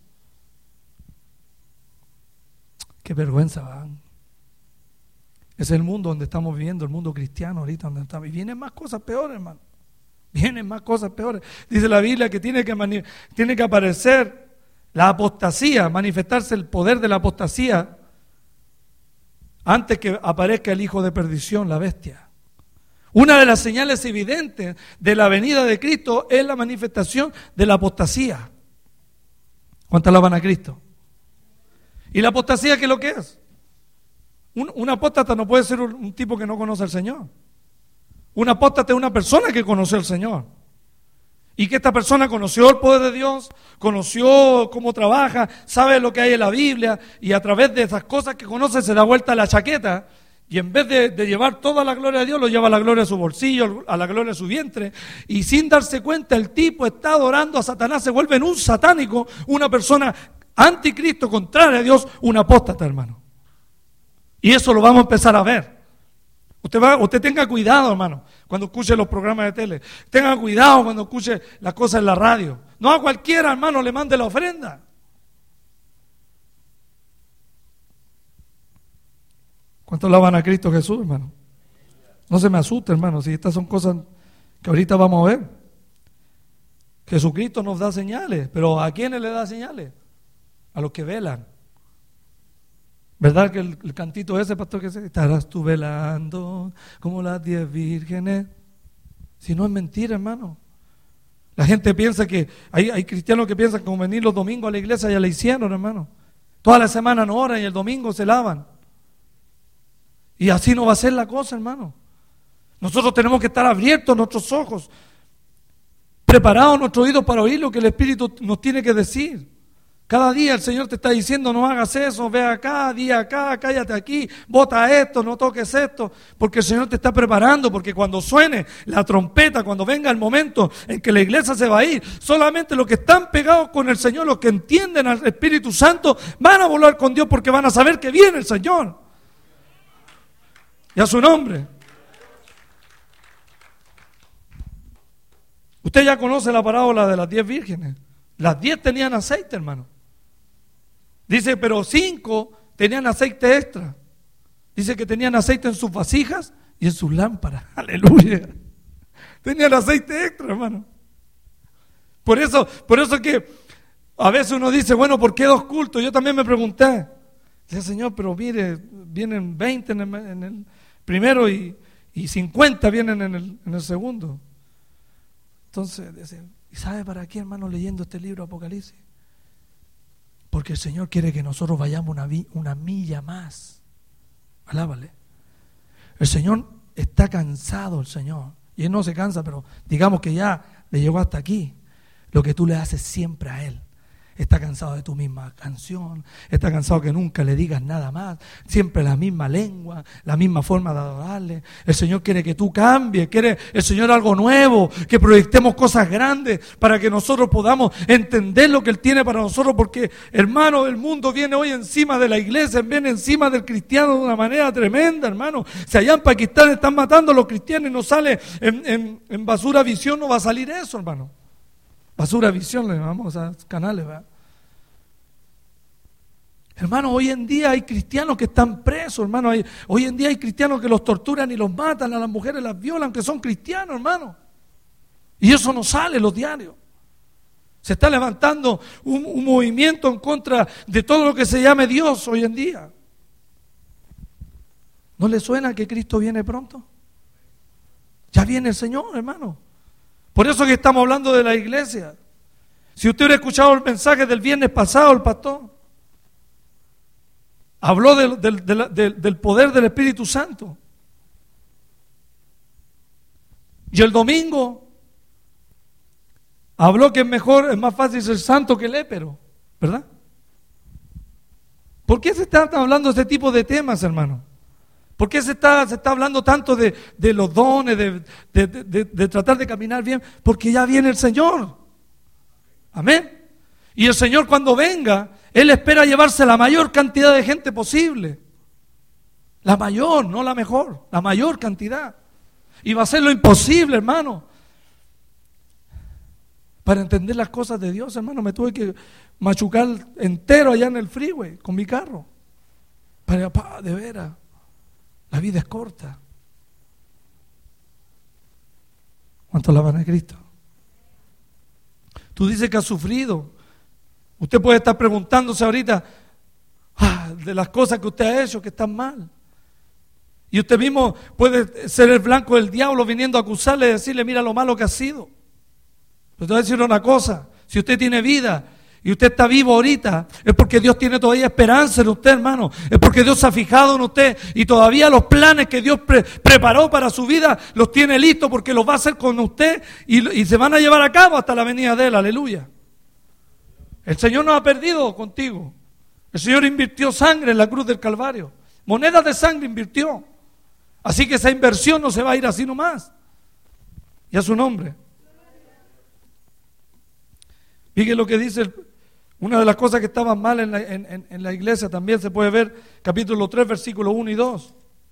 Qué vergüenza, ¿verdad? Es el mundo donde estamos viviendo, el mundo cristiano ahorita donde estamos. Y vienen más cosas peores, hermano. Vienen más cosas peores. Dice la Biblia que tiene que, mani- tiene que aparecer la apostasía, manifestarse el poder de la apostasía antes que aparezca el hijo de perdición, la bestia. Una de las señales evidentes de la venida de Cristo es la manifestación de la apostasía. ¿Cuántas alaban a Cristo? ¿Y la apostasía qué es lo que es? Un, un apóstata no puede ser un, un tipo que no conoce al Señor. Un apóstata es una persona que conoce al Señor. Y que esta persona conoció el poder de Dios, conoció cómo trabaja, sabe lo que hay en la Biblia, y a través de esas cosas que conoce se da vuelta a la chaqueta, y en vez de, de llevar toda la gloria de Dios, lo lleva a la gloria de su bolsillo, a la gloria de su vientre, y sin darse cuenta el tipo está adorando a Satanás, se vuelve en un satánico, una persona anticristo, contraria a Dios, un apóstata, hermano. Y eso lo vamos a empezar a ver. Usted, va, usted tenga cuidado, hermano, cuando escuche los programas de tele. Tenga cuidado cuando escuche las cosas en la radio. No a cualquiera, hermano, le mande la ofrenda. ¿Cuántos alaban a Cristo Jesús, hermano? No se me asuste, hermano, si estas son cosas que ahorita vamos a ver. Jesucristo nos da señales, pero ¿a quiénes le da señales? A los que velan. ¿Verdad que el, el cantito ese, pastor, que se estarás tú velando como las diez vírgenes? Si no es mentira, hermano. La gente piensa que, hay, hay cristianos que piensan que con venir los domingos a la iglesia ya la hicieron, hermano. Toda la semana no oran y el domingo se lavan. Y así no va a ser la cosa, hermano. Nosotros tenemos que estar abiertos nuestros ojos, preparados nuestros oídos para oír lo que el Espíritu nos tiene que decir. Cada día el Señor te está diciendo, no hagas eso, ve acá, di acá, cállate aquí, bota esto, no toques esto, porque el Señor te está preparando, porque cuando suene la trompeta, cuando venga el momento en que la iglesia se va a ir, solamente los que están pegados con el Señor, los que entienden al Espíritu Santo, van a volar con Dios porque van a saber que viene el Señor. Y a su nombre. Usted ya conoce la parábola de las diez vírgenes. Las diez tenían aceite, hermano. Dice, pero cinco tenían aceite extra. Dice que tenían aceite en sus vasijas y en sus lámparas. Aleluya. Tenían aceite extra, hermano. Por eso, por eso que a veces uno dice, bueno, ¿por qué dos cultos? Yo también me pregunté. Dice, Señor, pero mire, vienen veinte en el, en el primero y, y cincuenta vienen en el, en el segundo. Entonces, dice, ¿y sabe para qué, hermano, leyendo este libro Apocalipsis? Porque el Señor quiere que nosotros vayamos una, una milla más. Alábale. El Señor está cansado, el Señor. Y Él no se cansa, pero digamos que ya le llegó hasta aquí. Lo que tú le haces siempre a Él. Está cansado de tu misma canción, está cansado que nunca le digas nada más, siempre la misma lengua, la misma forma de adorarle. El Señor quiere que tú cambies, quiere el Señor algo nuevo, que proyectemos cosas grandes para que nosotros podamos entender lo que Él tiene para nosotros, porque hermano, el mundo viene hoy encima de la iglesia, viene encima del cristiano de una manera tremenda, hermano. Si allá en Pakistán están matando a los cristianos y no sale en, en, en Basura Visión, no va a salir eso, hermano. Basura Visión, le llamamos a canales, ¿verdad? Hermano, hoy en día hay cristianos que están presos, hermano. Hay, hoy en día hay cristianos que los torturan y los matan, a las mujeres las violan, que son cristianos, hermano. Y eso no sale en los diarios. Se está levantando un, un movimiento en contra de todo lo que se llame Dios hoy en día. ¿No le suena que Cristo viene pronto? Ya viene el Señor, hermano. Por eso que estamos hablando de la iglesia. Si usted hubiera escuchado el mensaje del viernes pasado, el pastor habló del, del, del, del, del poder del Espíritu Santo. Y el domingo habló que es mejor, es más fácil ser santo que lépero, ¿verdad? ¿Por qué se están hablando de este tipo de temas, hermano? ¿Por qué se está, se está hablando tanto de, de los dones, de, de, de, de tratar de caminar bien? Porque ya viene el Señor. Amén. Y el Señor cuando venga, Él espera llevarse la mayor cantidad de gente posible. La mayor, no la mejor, la mayor cantidad. Y va a ser lo imposible, hermano. Para entender las cosas de Dios, hermano, me tuve que machucar entero allá en el freeway con mi carro. Para, pa, de veras. La vida es corta. ¿Cuánto alaban a Cristo? Tú dices que has sufrido. Usted puede estar preguntándose ahorita ah, de las cosas que usted ha hecho que están mal. Y usted mismo puede ser el blanco del diablo viniendo a acusarle y decirle, mira lo malo que ha sido. Pero te voy a decir una cosa, si usted tiene vida y usted está vivo ahorita, es porque Dios tiene todavía esperanza en usted, hermano. Es porque Dios se ha fijado en usted y todavía los planes que Dios pre- preparó para su vida los tiene listos porque los va a hacer con usted y, y se van a llevar a cabo hasta la venida de Él, aleluya. El Señor no ha perdido contigo. El Señor invirtió sangre en la cruz del Calvario. Monedas de sangre invirtió. Así que esa inversión no se va a ir así nomás. Y a su nombre. Fíjense lo que dice el, una de las cosas que estaban mal en la, en, en, en la iglesia también se puede ver, capítulo tres, versículos uno y dos.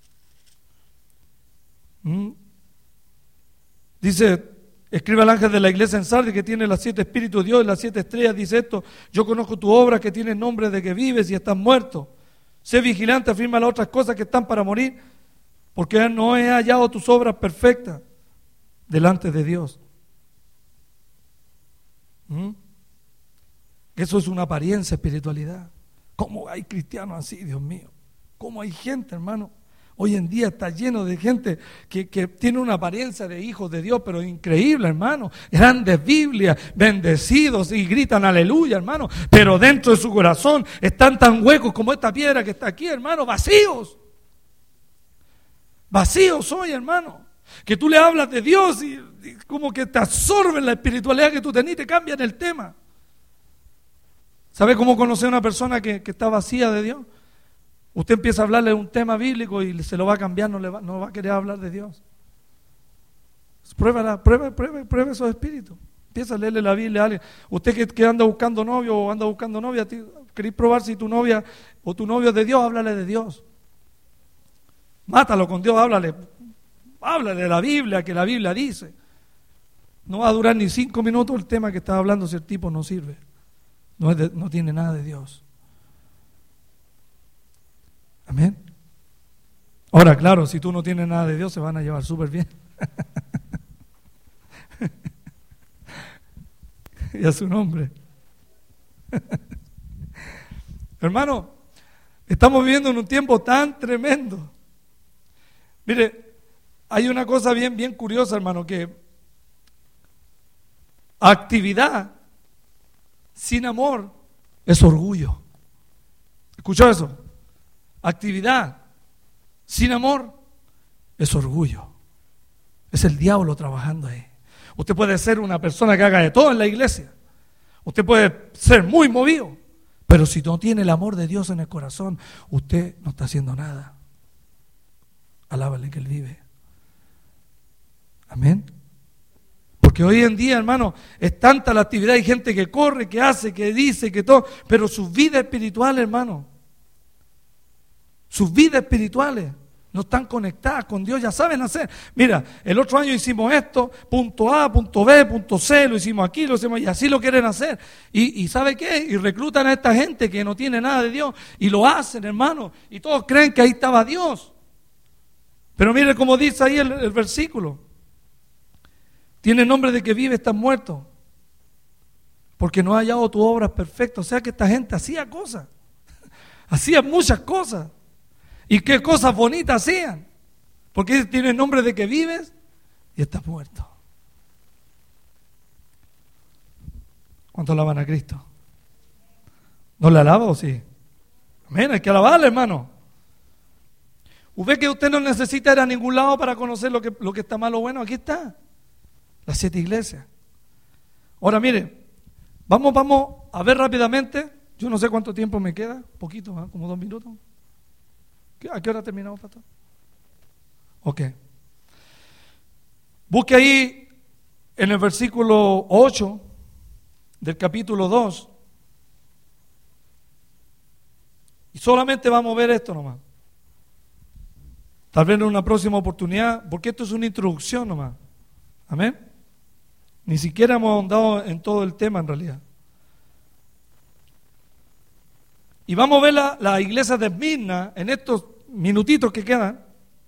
¿Mm? Dice, escribe al ángel de la iglesia en Sardis que tiene los siete espíritus de Dios y las siete estrellas, dice esto, yo conozco tu obra que tiene nombre de que vives y estás muerto. Sé vigilante, afirma las otras cosas que están para morir, porque no he hallado tus obras perfectas delante de Dios. ¿Mm? Eso es una apariencia de espiritualidad. ¿Cómo hay cristianos así, Dios mío? ¿Cómo hay gente, hermano? Hoy en día está lleno de gente que, que tiene una apariencia de hijos de Dios, pero increíble, hermano. Grandes Biblias, bendecidos y gritan aleluya, hermano. Pero dentro de su corazón están tan huecos como esta piedra que está aquí, hermano, vacíos. Vacíos hoy, hermano. Que tú le hablas de Dios y, y como que te absorben la espiritualidad que tú tenías y te cambian el tema. ¿Sabe cómo conocer a una persona que, que está vacía de Dios? Usted empieza a hablarle de un tema bíblico y se lo va a cambiar, no, le va, no va a querer hablar de Dios. Pruébala, pruebe, pruebe, pruebe esos espíritus. Empieza a leerle la Biblia a alguien. Usted que, que anda buscando novio o anda buscando novia, queréis probar si tu novia o tu novio es de Dios, háblale de Dios. Mátalo con Dios, háblale. Háblale de la Biblia, que la Biblia dice. No va a durar ni cinco minutos el tema que está hablando si el tipo no sirve. No, es de, no tiene nada de Dios. Amén. Ahora, claro, si tú no tienes nada de Dios, se van a llevar súper bien. Y a su nombre. Hermano, estamos viviendo en un tiempo tan tremendo. Mire, hay una cosa bien, bien curiosa, hermano, que actividad sin amor es orgullo. ¿Escuchó eso? Actividad sin amor es orgullo. Es el diablo trabajando ahí. Usted puede ser una persona que haga de todo en la iglesia. Usted puede ser muy movido. Pero si no tiene el amor de Dios en el corazón, usted no está haciendo nada. Alábale que Él vive. Amén. Porque hoy en día, hermano, es tanta la actividad. Hay gente que corre, que hace, que dice, que todo. Pero sus vidas espirituales, hermano, sus vidas espirituales no están conectadas con Dios, ya saben hacer. Mira, el otro año hicimos esto, punto A, punto B, punto C, lo hicimos aquí, lo hicimos y así lo quieren hacer. Y, y ¿sabe qué? Y reclutan a esta gente que no tiene nada de Dios y lo hacen, hermano. Y todos creen que ahí estaba Dios. Pero mire cómo dice ahí el, el versículo. Tiene nombre de que vive, estás muerto. Porque no ha hallado tu obra perfecta. O sea que esta gente hacía cosas. Hacía muchas cosas. ¿Y qué cosas bonitas hacían? Porque tiene nombre de que vives y estás muerto. ¿Cuánto alaban a Cristo? ¿No le alaba o sí? Amén, hay que alabarle, hermano. ¿Ve que usted no necesita ir a ningún lado para conocer lo que, lo que está malo o bueno? Aquí está. Las siete iglesias. Ahora mire, vamos, vamos a ver rápidamente. Yo no sé cuánto tiempo me queda, poquito, ¿eh? Como dos minutos. ¿A qué hora terminamos, pastor? Ok. Busque ahí en el versículo ocho del capítulo dos. Y solamente vamos a ver esto nomás. Tal vez en una próxima oportunidad, porque esto es una introducción nomás. Amén. Ni siquiera hemos ahondado en todo el tema en realidad. Y vamos a ver la, la iglesia de Esmirna en estos minutitos que quedan.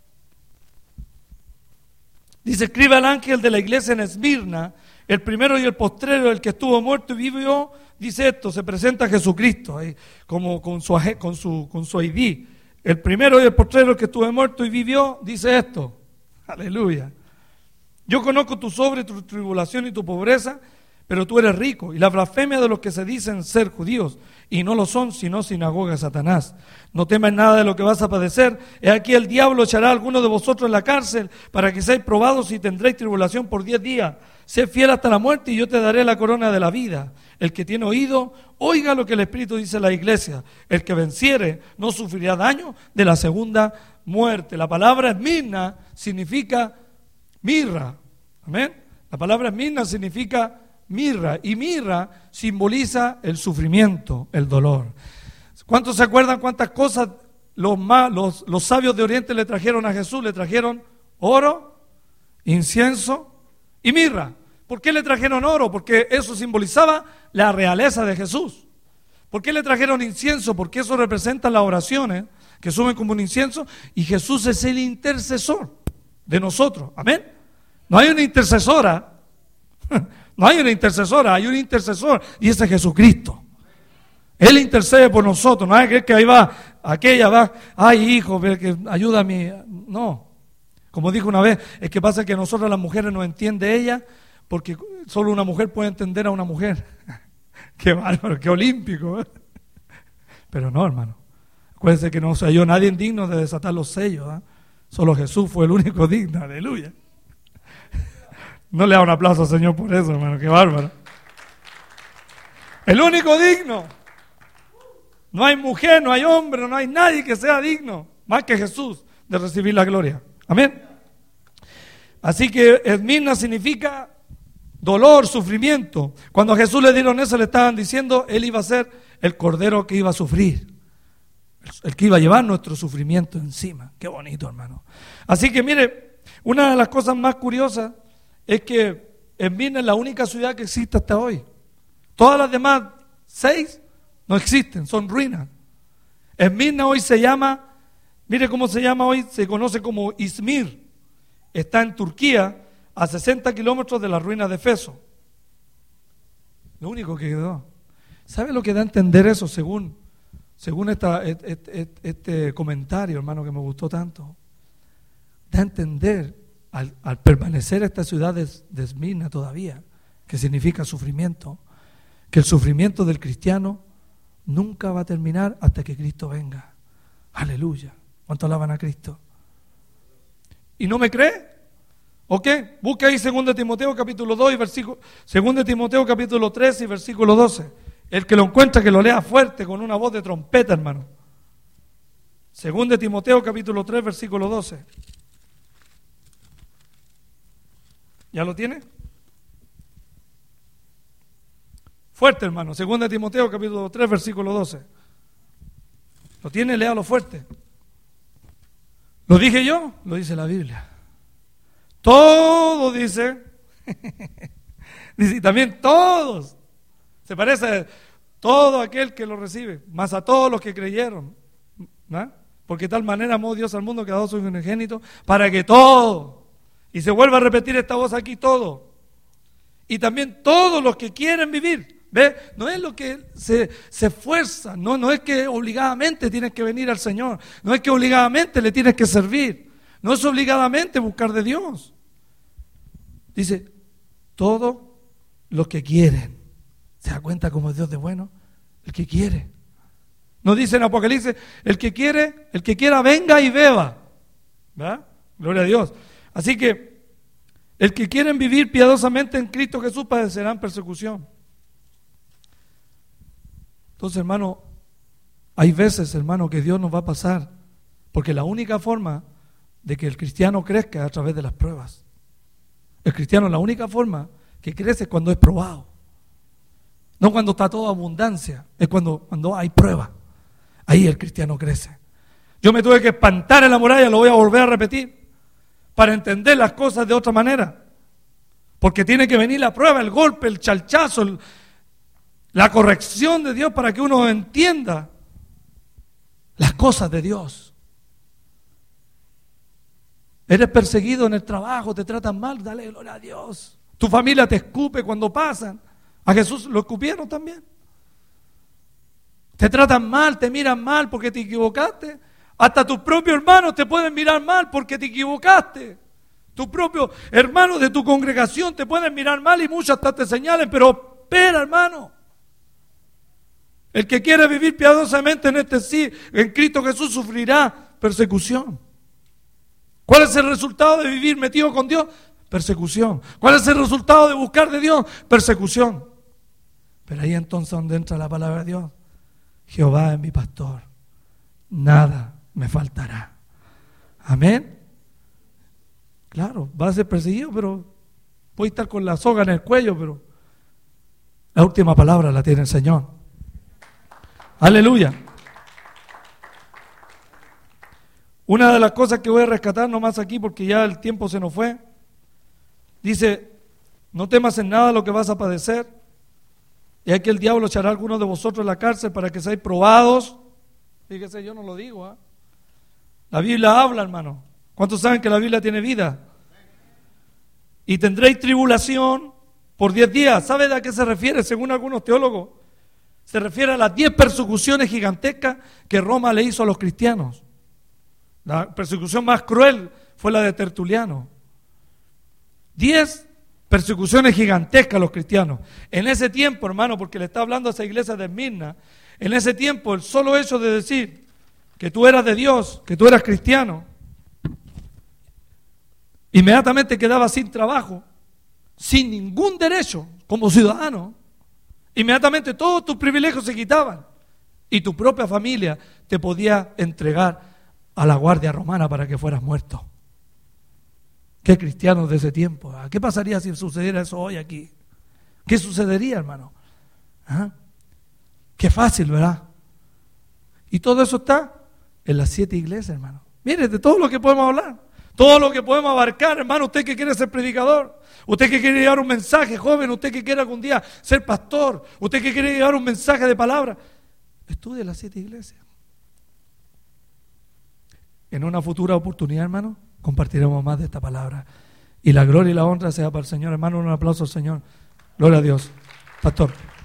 Dice, escribe al ángel de la iglesia en Esmirna, el primero y el postrero, el que estuvo muerto y vivió, dice esto, se presenta Jesucristo, ahí, como con su, con su, con su I D. El primero y el postrero, el que estuvo muerto y vivió, dice esto. Aleluya. Yo conozco tu sobre, tu tribulación y tu pobreza, pero tú eres rico, y la blasfemia de los que se dicen ser judíos, y no lo son, sino sinagoga de Satanás. No temas nada de lo que vas a padecer. He aquí el diablo echará a alguno de vosotros en la cárcel, para que seáis probados y tendréis tribulación por diez días. Sé fiel hasta la muerte, y yo te daré la corona de la vida. El que tiene oído, oiga lo que el Espíritu dice a la iglesia. El que venciere no sufrirá daño de la segunda muerte. La palabra Esmirna significa mirra. Amén. La palabra Esmirna significa mirra, y mirra simboliza el sufrimiento, el dolor. ¿Cuántos se acuerdan cuántas cosas los, más, los, los sabios de Oriente le trajeron a Jesús? Le trajeron oro, incienso y mirra. ¿Por qué le trajeron oro? Porque eso simbolizaba la realeza de Jesús. ¿Por qué le trajeron incienso? Porque eso representa las oraciones que suben como un incienso, y Jesús es el intercesor de nosotros. Amén. No hay una intercesora. No hay una intercesora, hay un intercesor, y ese es Jesucristo. Él intercede por nosotros. No hay que que ahí va, aquella va, ay hijo, que ayuda a mí. No. Como dijo una vez, es que pasa que a nosotros las mujeres nos entiende ella, porque solo una mujer puede entender a una mujer. Qué bárbaro, qué olímpico. ¿eh? Pero no, hermano. Acuérdense que no se halló nadie digno de desatar los sellos. ¿eh? Solo Jesús fue el único digno. Aleluya. No le da un aplauso al Señor por eso, hermano. Qué bárbaro. El único digno. No hay mujer, no hay hombre, no hay nadie que sea digno, más que Jesús, de recibir la gloria. Amén. Así que Esmirna significa dolor, sufrimiento. Cuando a Jesús le dieron eso, le estaban diciendo, Él iba a ser el cordero que iba a sufrir, el que iba a llevar nuestro sufrimiento encima. Qué bonito, hermano. Así que mire, una de las cosas más curiosas es que Esmirna es la única ciudad que existe hasta hoy. Todas las demás, seis, no existen, son ruinas. Esmirna hoy se llama, mire cómo se llama hoy, se conoce como Izmir. Está en Turquía, a sesenta kilómetros de las ruinas de Efeso. Lo único que quedó. ¿Sabe lo que da a entender eso según, según esta, este, este, este comentario, hermano, que me gustó tanto? Da a entender, al, al permanecer esta ciudad de, de Esmirna todavía, que significa sufrimiento, que el sufrimiento del cristiano nunca va a terminar hasta que Cristo venga. Aleluya. ¿Cuánto alaban a Cristo? ¿Y no me cree? ¿Ok? Busca ahí segundo Timoteo capítulo dos y versículo, segundo Timoteo capítulo tres y versículo doce. El que lo encuentra que lo lea fuerte con una voz de trompeta, hermano. segundo Timoteo capítulo tres versículo doce. ¿Ya lo tiene? Fuerte, hermano. segundo Timoteo capítulo tres versículo doce. ¿Lo tiene? Léalo fuerte. ¿Lo dije yo? Lo dice la Biblia. Todo dice. Dice también todos. Se parece a todo aquel que lo recibe, más a todos los que creyeron. ¿No? Porque de tal manera amó Dios al mundo que ha dado su unigénito para que todo, y se vuelva a repetir esta voz aquí, todo. Y también todos los que quieren vivir. ¿Ve? No es lo que se, se esfuerza, no, no es que obligadamente tienes que venir al Señor, no es que obligadamente le tienes que servir, no es obligadamente buscar de Dios. Dice, todos los que quieren. ¿Se da cuenta cómo es Dios de bueno? El que quiere. No dice en Apocalipsis, el que quiere, el que quiera venga y beba. ¿Verdad? Gloria a Dios. Así que, el que quieren vivir piadosamente en Cristo Jesús padecerán persecución. Entonces, hermano, hay veces, hermano, que Dios nos va a pasar, porque la única forma de que el cristiano crezca es a través de las pruebas. El cristiano, la única forma que crece es cuando es probado. No cuando está toda abundancia, es cuando, cuando hay prueba. Ahí el cristiano crece. Yo me tuve que espantar en la muralla, lo voy a volver a repetir, para entender las cosas de otra manera. Porque tiene que venir la prueba, el golpe, el chalchazo, el la corrección de Dios para que uno entienda las cosas de Dios. Eres perseguido en el trabajo, te tratan mal, dale gloria a Dios. Tu familia te escupe cuando pasan. A Jesús lo escupieron también. Te tratan mal, te miran mal porque te equivocaste. Hasta tus propios hermanos te pueden mirar mal porque te equivocaste. Tus propios hermanos de tu congregación te pueden mirar mal y muchos hasta te señalen, pero espera, hermano. El que quiere vivir piadosamente en este sí, en Cristo Jesús, sufrirá persecución. ¿Cuál es el resultado de vivir metido con Dios? Persecución. ¿Cuál es el resultado de buscar de Dios? Persecución. Pero ahí entonces donde entra la palabra de Dios. Jehová es mi pastor, nada me faltará. Amén. Claro, va a ser perseguido, pero puede estar con la soga en el cuello, pero la última palabra la tiene el Señor. Aleluya. Una de las cosas que voy a rescatar nomás aquí, porque ya el tiempo se nos fue, dice, no temas en nada lo que vas a padecer, y aquí el diablo echará a algunos de vosotros en la cárcel para que seáis probados. Fíjese, yo no lo digo, ¿eh? La Biblia habla, hermano. ¿Cuántos saben que la Biblia tiene vida? Y tendréis tribulación por diez días. ¿Sabe a qué se refiere según algunos teólogos? Se refiere a las diez persecuciones gigantescas que Roma le hizo a los cristianos. La persecución más cruel fue la de Tertuliano. Diez persecuciones gigantescas a los cristianos. En ese tiempo, hermano, porque le está hablando a esa iglesia de Esmirna, en ese tiempo el solo hecho de decir que tú eras de Dios, que tú eras cristiano, inmediatamente quedabas sin trabajo, sin ningún derecho como ciudadano. Inmediatamente todos tus privilegios se quitaban y tu propia familia te podía entregar a la guardia romana para que fueras muerto. ¿Qué cristianos de ese tiempo? ¿Qué pasaría si sucediera eso hoy aquí? ¿Qué sucedería, hermano? ¿Ah? Qué fácil, ¿verdad? Y todo eso está en las siete iglesias, hermano. Mire, de todo lo que podemos hablar, todo lo que podemos abarcar, hermano. Usted que quiere ser predicador, usted que quiere llevar un mensaje, joven, usted que quiere algún día ser pastor, usted que quiere llevar un mensaje de palabra, estudie las siete iglesias. En una futura oportunidad, hermano, compartiremos más de esta palabra. Y la gloria y la honra sea para el Señor, hermano. Un aplauso al Señor. Gloria a Dios. Pastor.